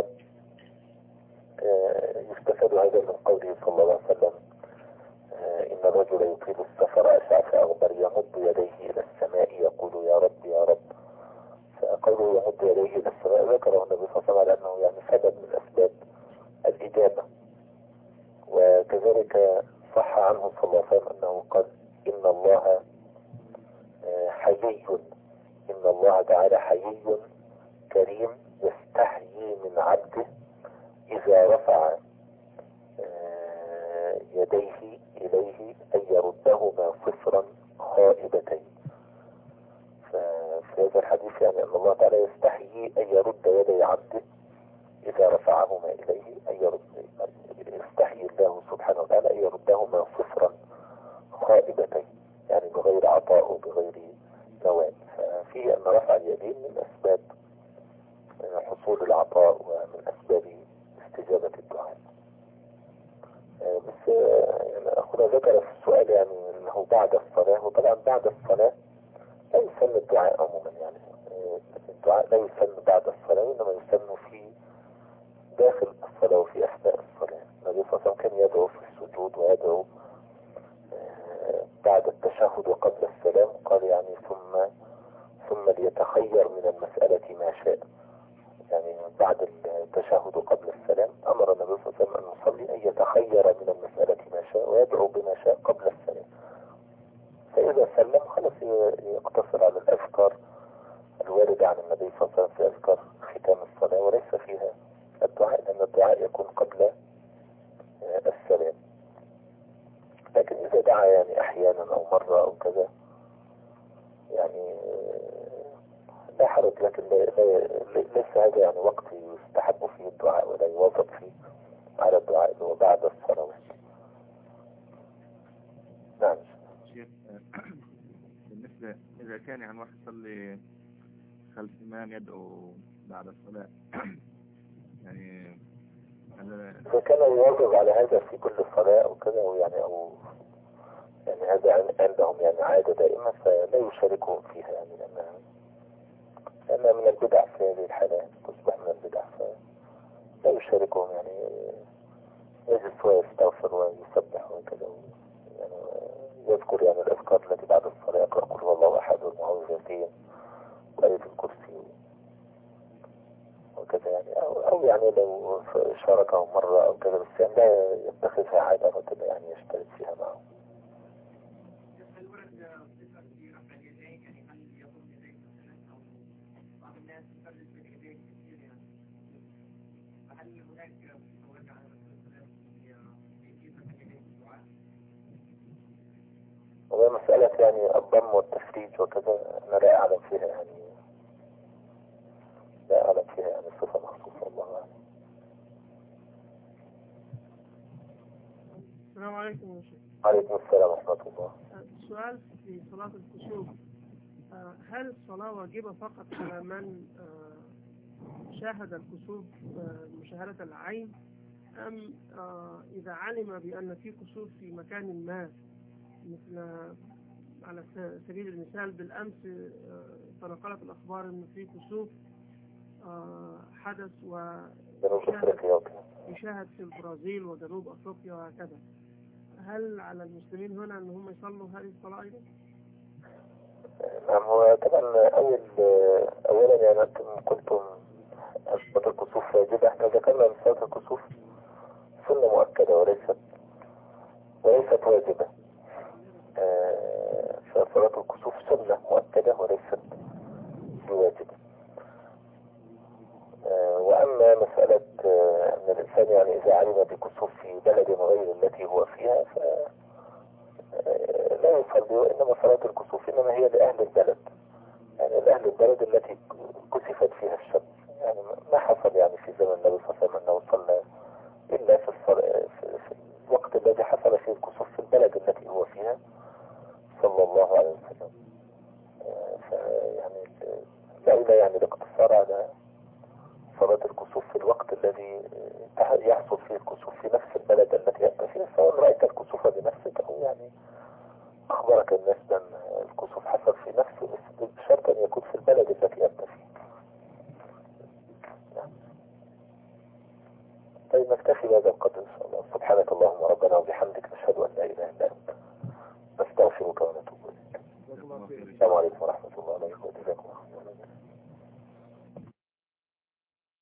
يستفاد هذا من قوله صلى الله عليه وسلم إن الرجل يطيل السفر أشعث أغبر يمد يديه إلى السماء يقول يا رب يا رب. فقوله يمد يديه إلى السماء ذكره النبي صلى الله عليه وسلم لأنه يعني سبب من أسباب الإجابة. وكذلك صح عنه صلى الله عليه وسلم أنه قال إن الله حيي، إن الله تعالى حيي كريم يستحيي من عبده إذا رفع يديه إليه أن يردهما صفرا خائبتين. ففي هذا الحديث يعني أن الله تعالى يستحيي أن يرد يدي عبده إذا رفعهما إليه، يستحيي الله سبحانه وتعالى أن يردهما صفرا خائبتين، يعني بغير عطاء وبغير ثواب. ففيه أن رفع اليدين من أسباب حصول العطاء ومن أسباب استجابة الدعاء. بس يعني أخونا ذكر في السؤال يعني أنه بعد الصلاة، وطبعا بعد الصلاة لا يسن الدعاء عموما، يعني الدعاء لا يسن بعد الصلاة، وإنما يسن في داخل الصلاة وفي أثناء الصلاة. النبي صلى الله عليه وسلم كان يدعو في السجود ويدعو بعد التشهد وقبل السلام، قال يعني ثم ليتخير من المسألة ما شاء. يعني بعد التشهد وقبل السلام أمر النبي صلى الله عليه وسلم أن يصلي أن يتخير من المسألة ما شاء ويدعو بما شاء قبل السلام. فإذا سلم خلص يقتصر على الأذكار الواردة عن النبي صلى الله عليه وسلم في أذكار ختام الصلاة وليس فيها الدعاء، لأن الدعاء يكون قبل السلام. لكن إذا دعا يعني أحيانا أو مرة أو كذا يعني لا حرج، لكن ليس هذا يعني وقت يستحب فيه الدعاء ولا يواظب فيه على الدعاء اللي هو بعد الصلوات. نعم. شيخ بالنسبة إذا كان يعني واحد يصلي خلف إمام يدعو بعد الصلاة يعني إذا كان يواظب على هذا في كل صلاة أو كذا أو يعني هذا عندهم يعني عادة دائمة فلا يشاركهم فيها، يعني لأنها من البدع في هذه الحالة، تصبح من البدع فلا يشاركهم، يعني يجلس ويستغفر ويسبح وكذا، يعني يذكر يعني الأذكار التي بعد الصلاة، يقرأ قل هو الله أحد والمعوذتين وآية الكرسي وكذا، يعني أو يعني لو شاركهم مرة أو كذا، بس يعني لا يتخذها عادة وكذا يعني يشترك فيها معه. وهي مسألة يعني الضم والتفريج وكذا أنا لا أعلم فيها يعني صفة مخصوصة. الله أعلم. السلام عليكم يا شيخ. عليكم السلام ورحمة الله. السؤال في صلاة الكسوف، هل الصلاة واجبة فقط على من شاهد الكسوف مشاهدة العين، أم إذا علم بأن في كسوف في مكان ما، مثل على سبيل المثال بالأمس تنقلت الأخبار أن في كسوف حدث ويشاهد في البرازيل وجنوب أفريقيا وهكذا، هل على المسلمين هنا أن هم يصلوا هذه الصلاة أيضا؟ نعم. هو طبعا أولا يعني أنتم قلتم صلاة الكسوف واجبة، احنا ذكرنا أن صلاة الكسوف سنة مؤكدة وليست واجبة. فصلاة الكسوف سنة مؤكدة وليست بواجبة. أما مسألة أن الإنسان يعني إذا علم بكسوف في بلد غير التي هو فيها لا يصلي، وإنما صلاة الكسوف إنما هي لأهل البلد، يعني لأهل البلد التي كسفت فيها الشمس. يعني ما حصل يعني في زمن النبي صلى الله عليه وسلم أنه صلى إلا في الوقت الذي حصل فيه الكسوف في البلد التي هو فيها صلى الله عليه وسلم. فيعني لولا يعني الاقتصار على صلاة الكسوف في الوقت الذي يحصل فيه الكسوف في نفس البلد التي أنت فيها، سواء رأيت الكسوف بنفسك أو يعني أخبرك الناس بأن الكسوف حصل في نفسه، بشرط أن يكون في البلد التي أنت فيه. طيب نكتفي بهذا القدر إن شاء الله. سبحانك اللهم ربنا وبحمدك، نشهد أن لا إله إلا أنت، نستغفرك ونتوب إليك. السلام عليكم ورحمة الله.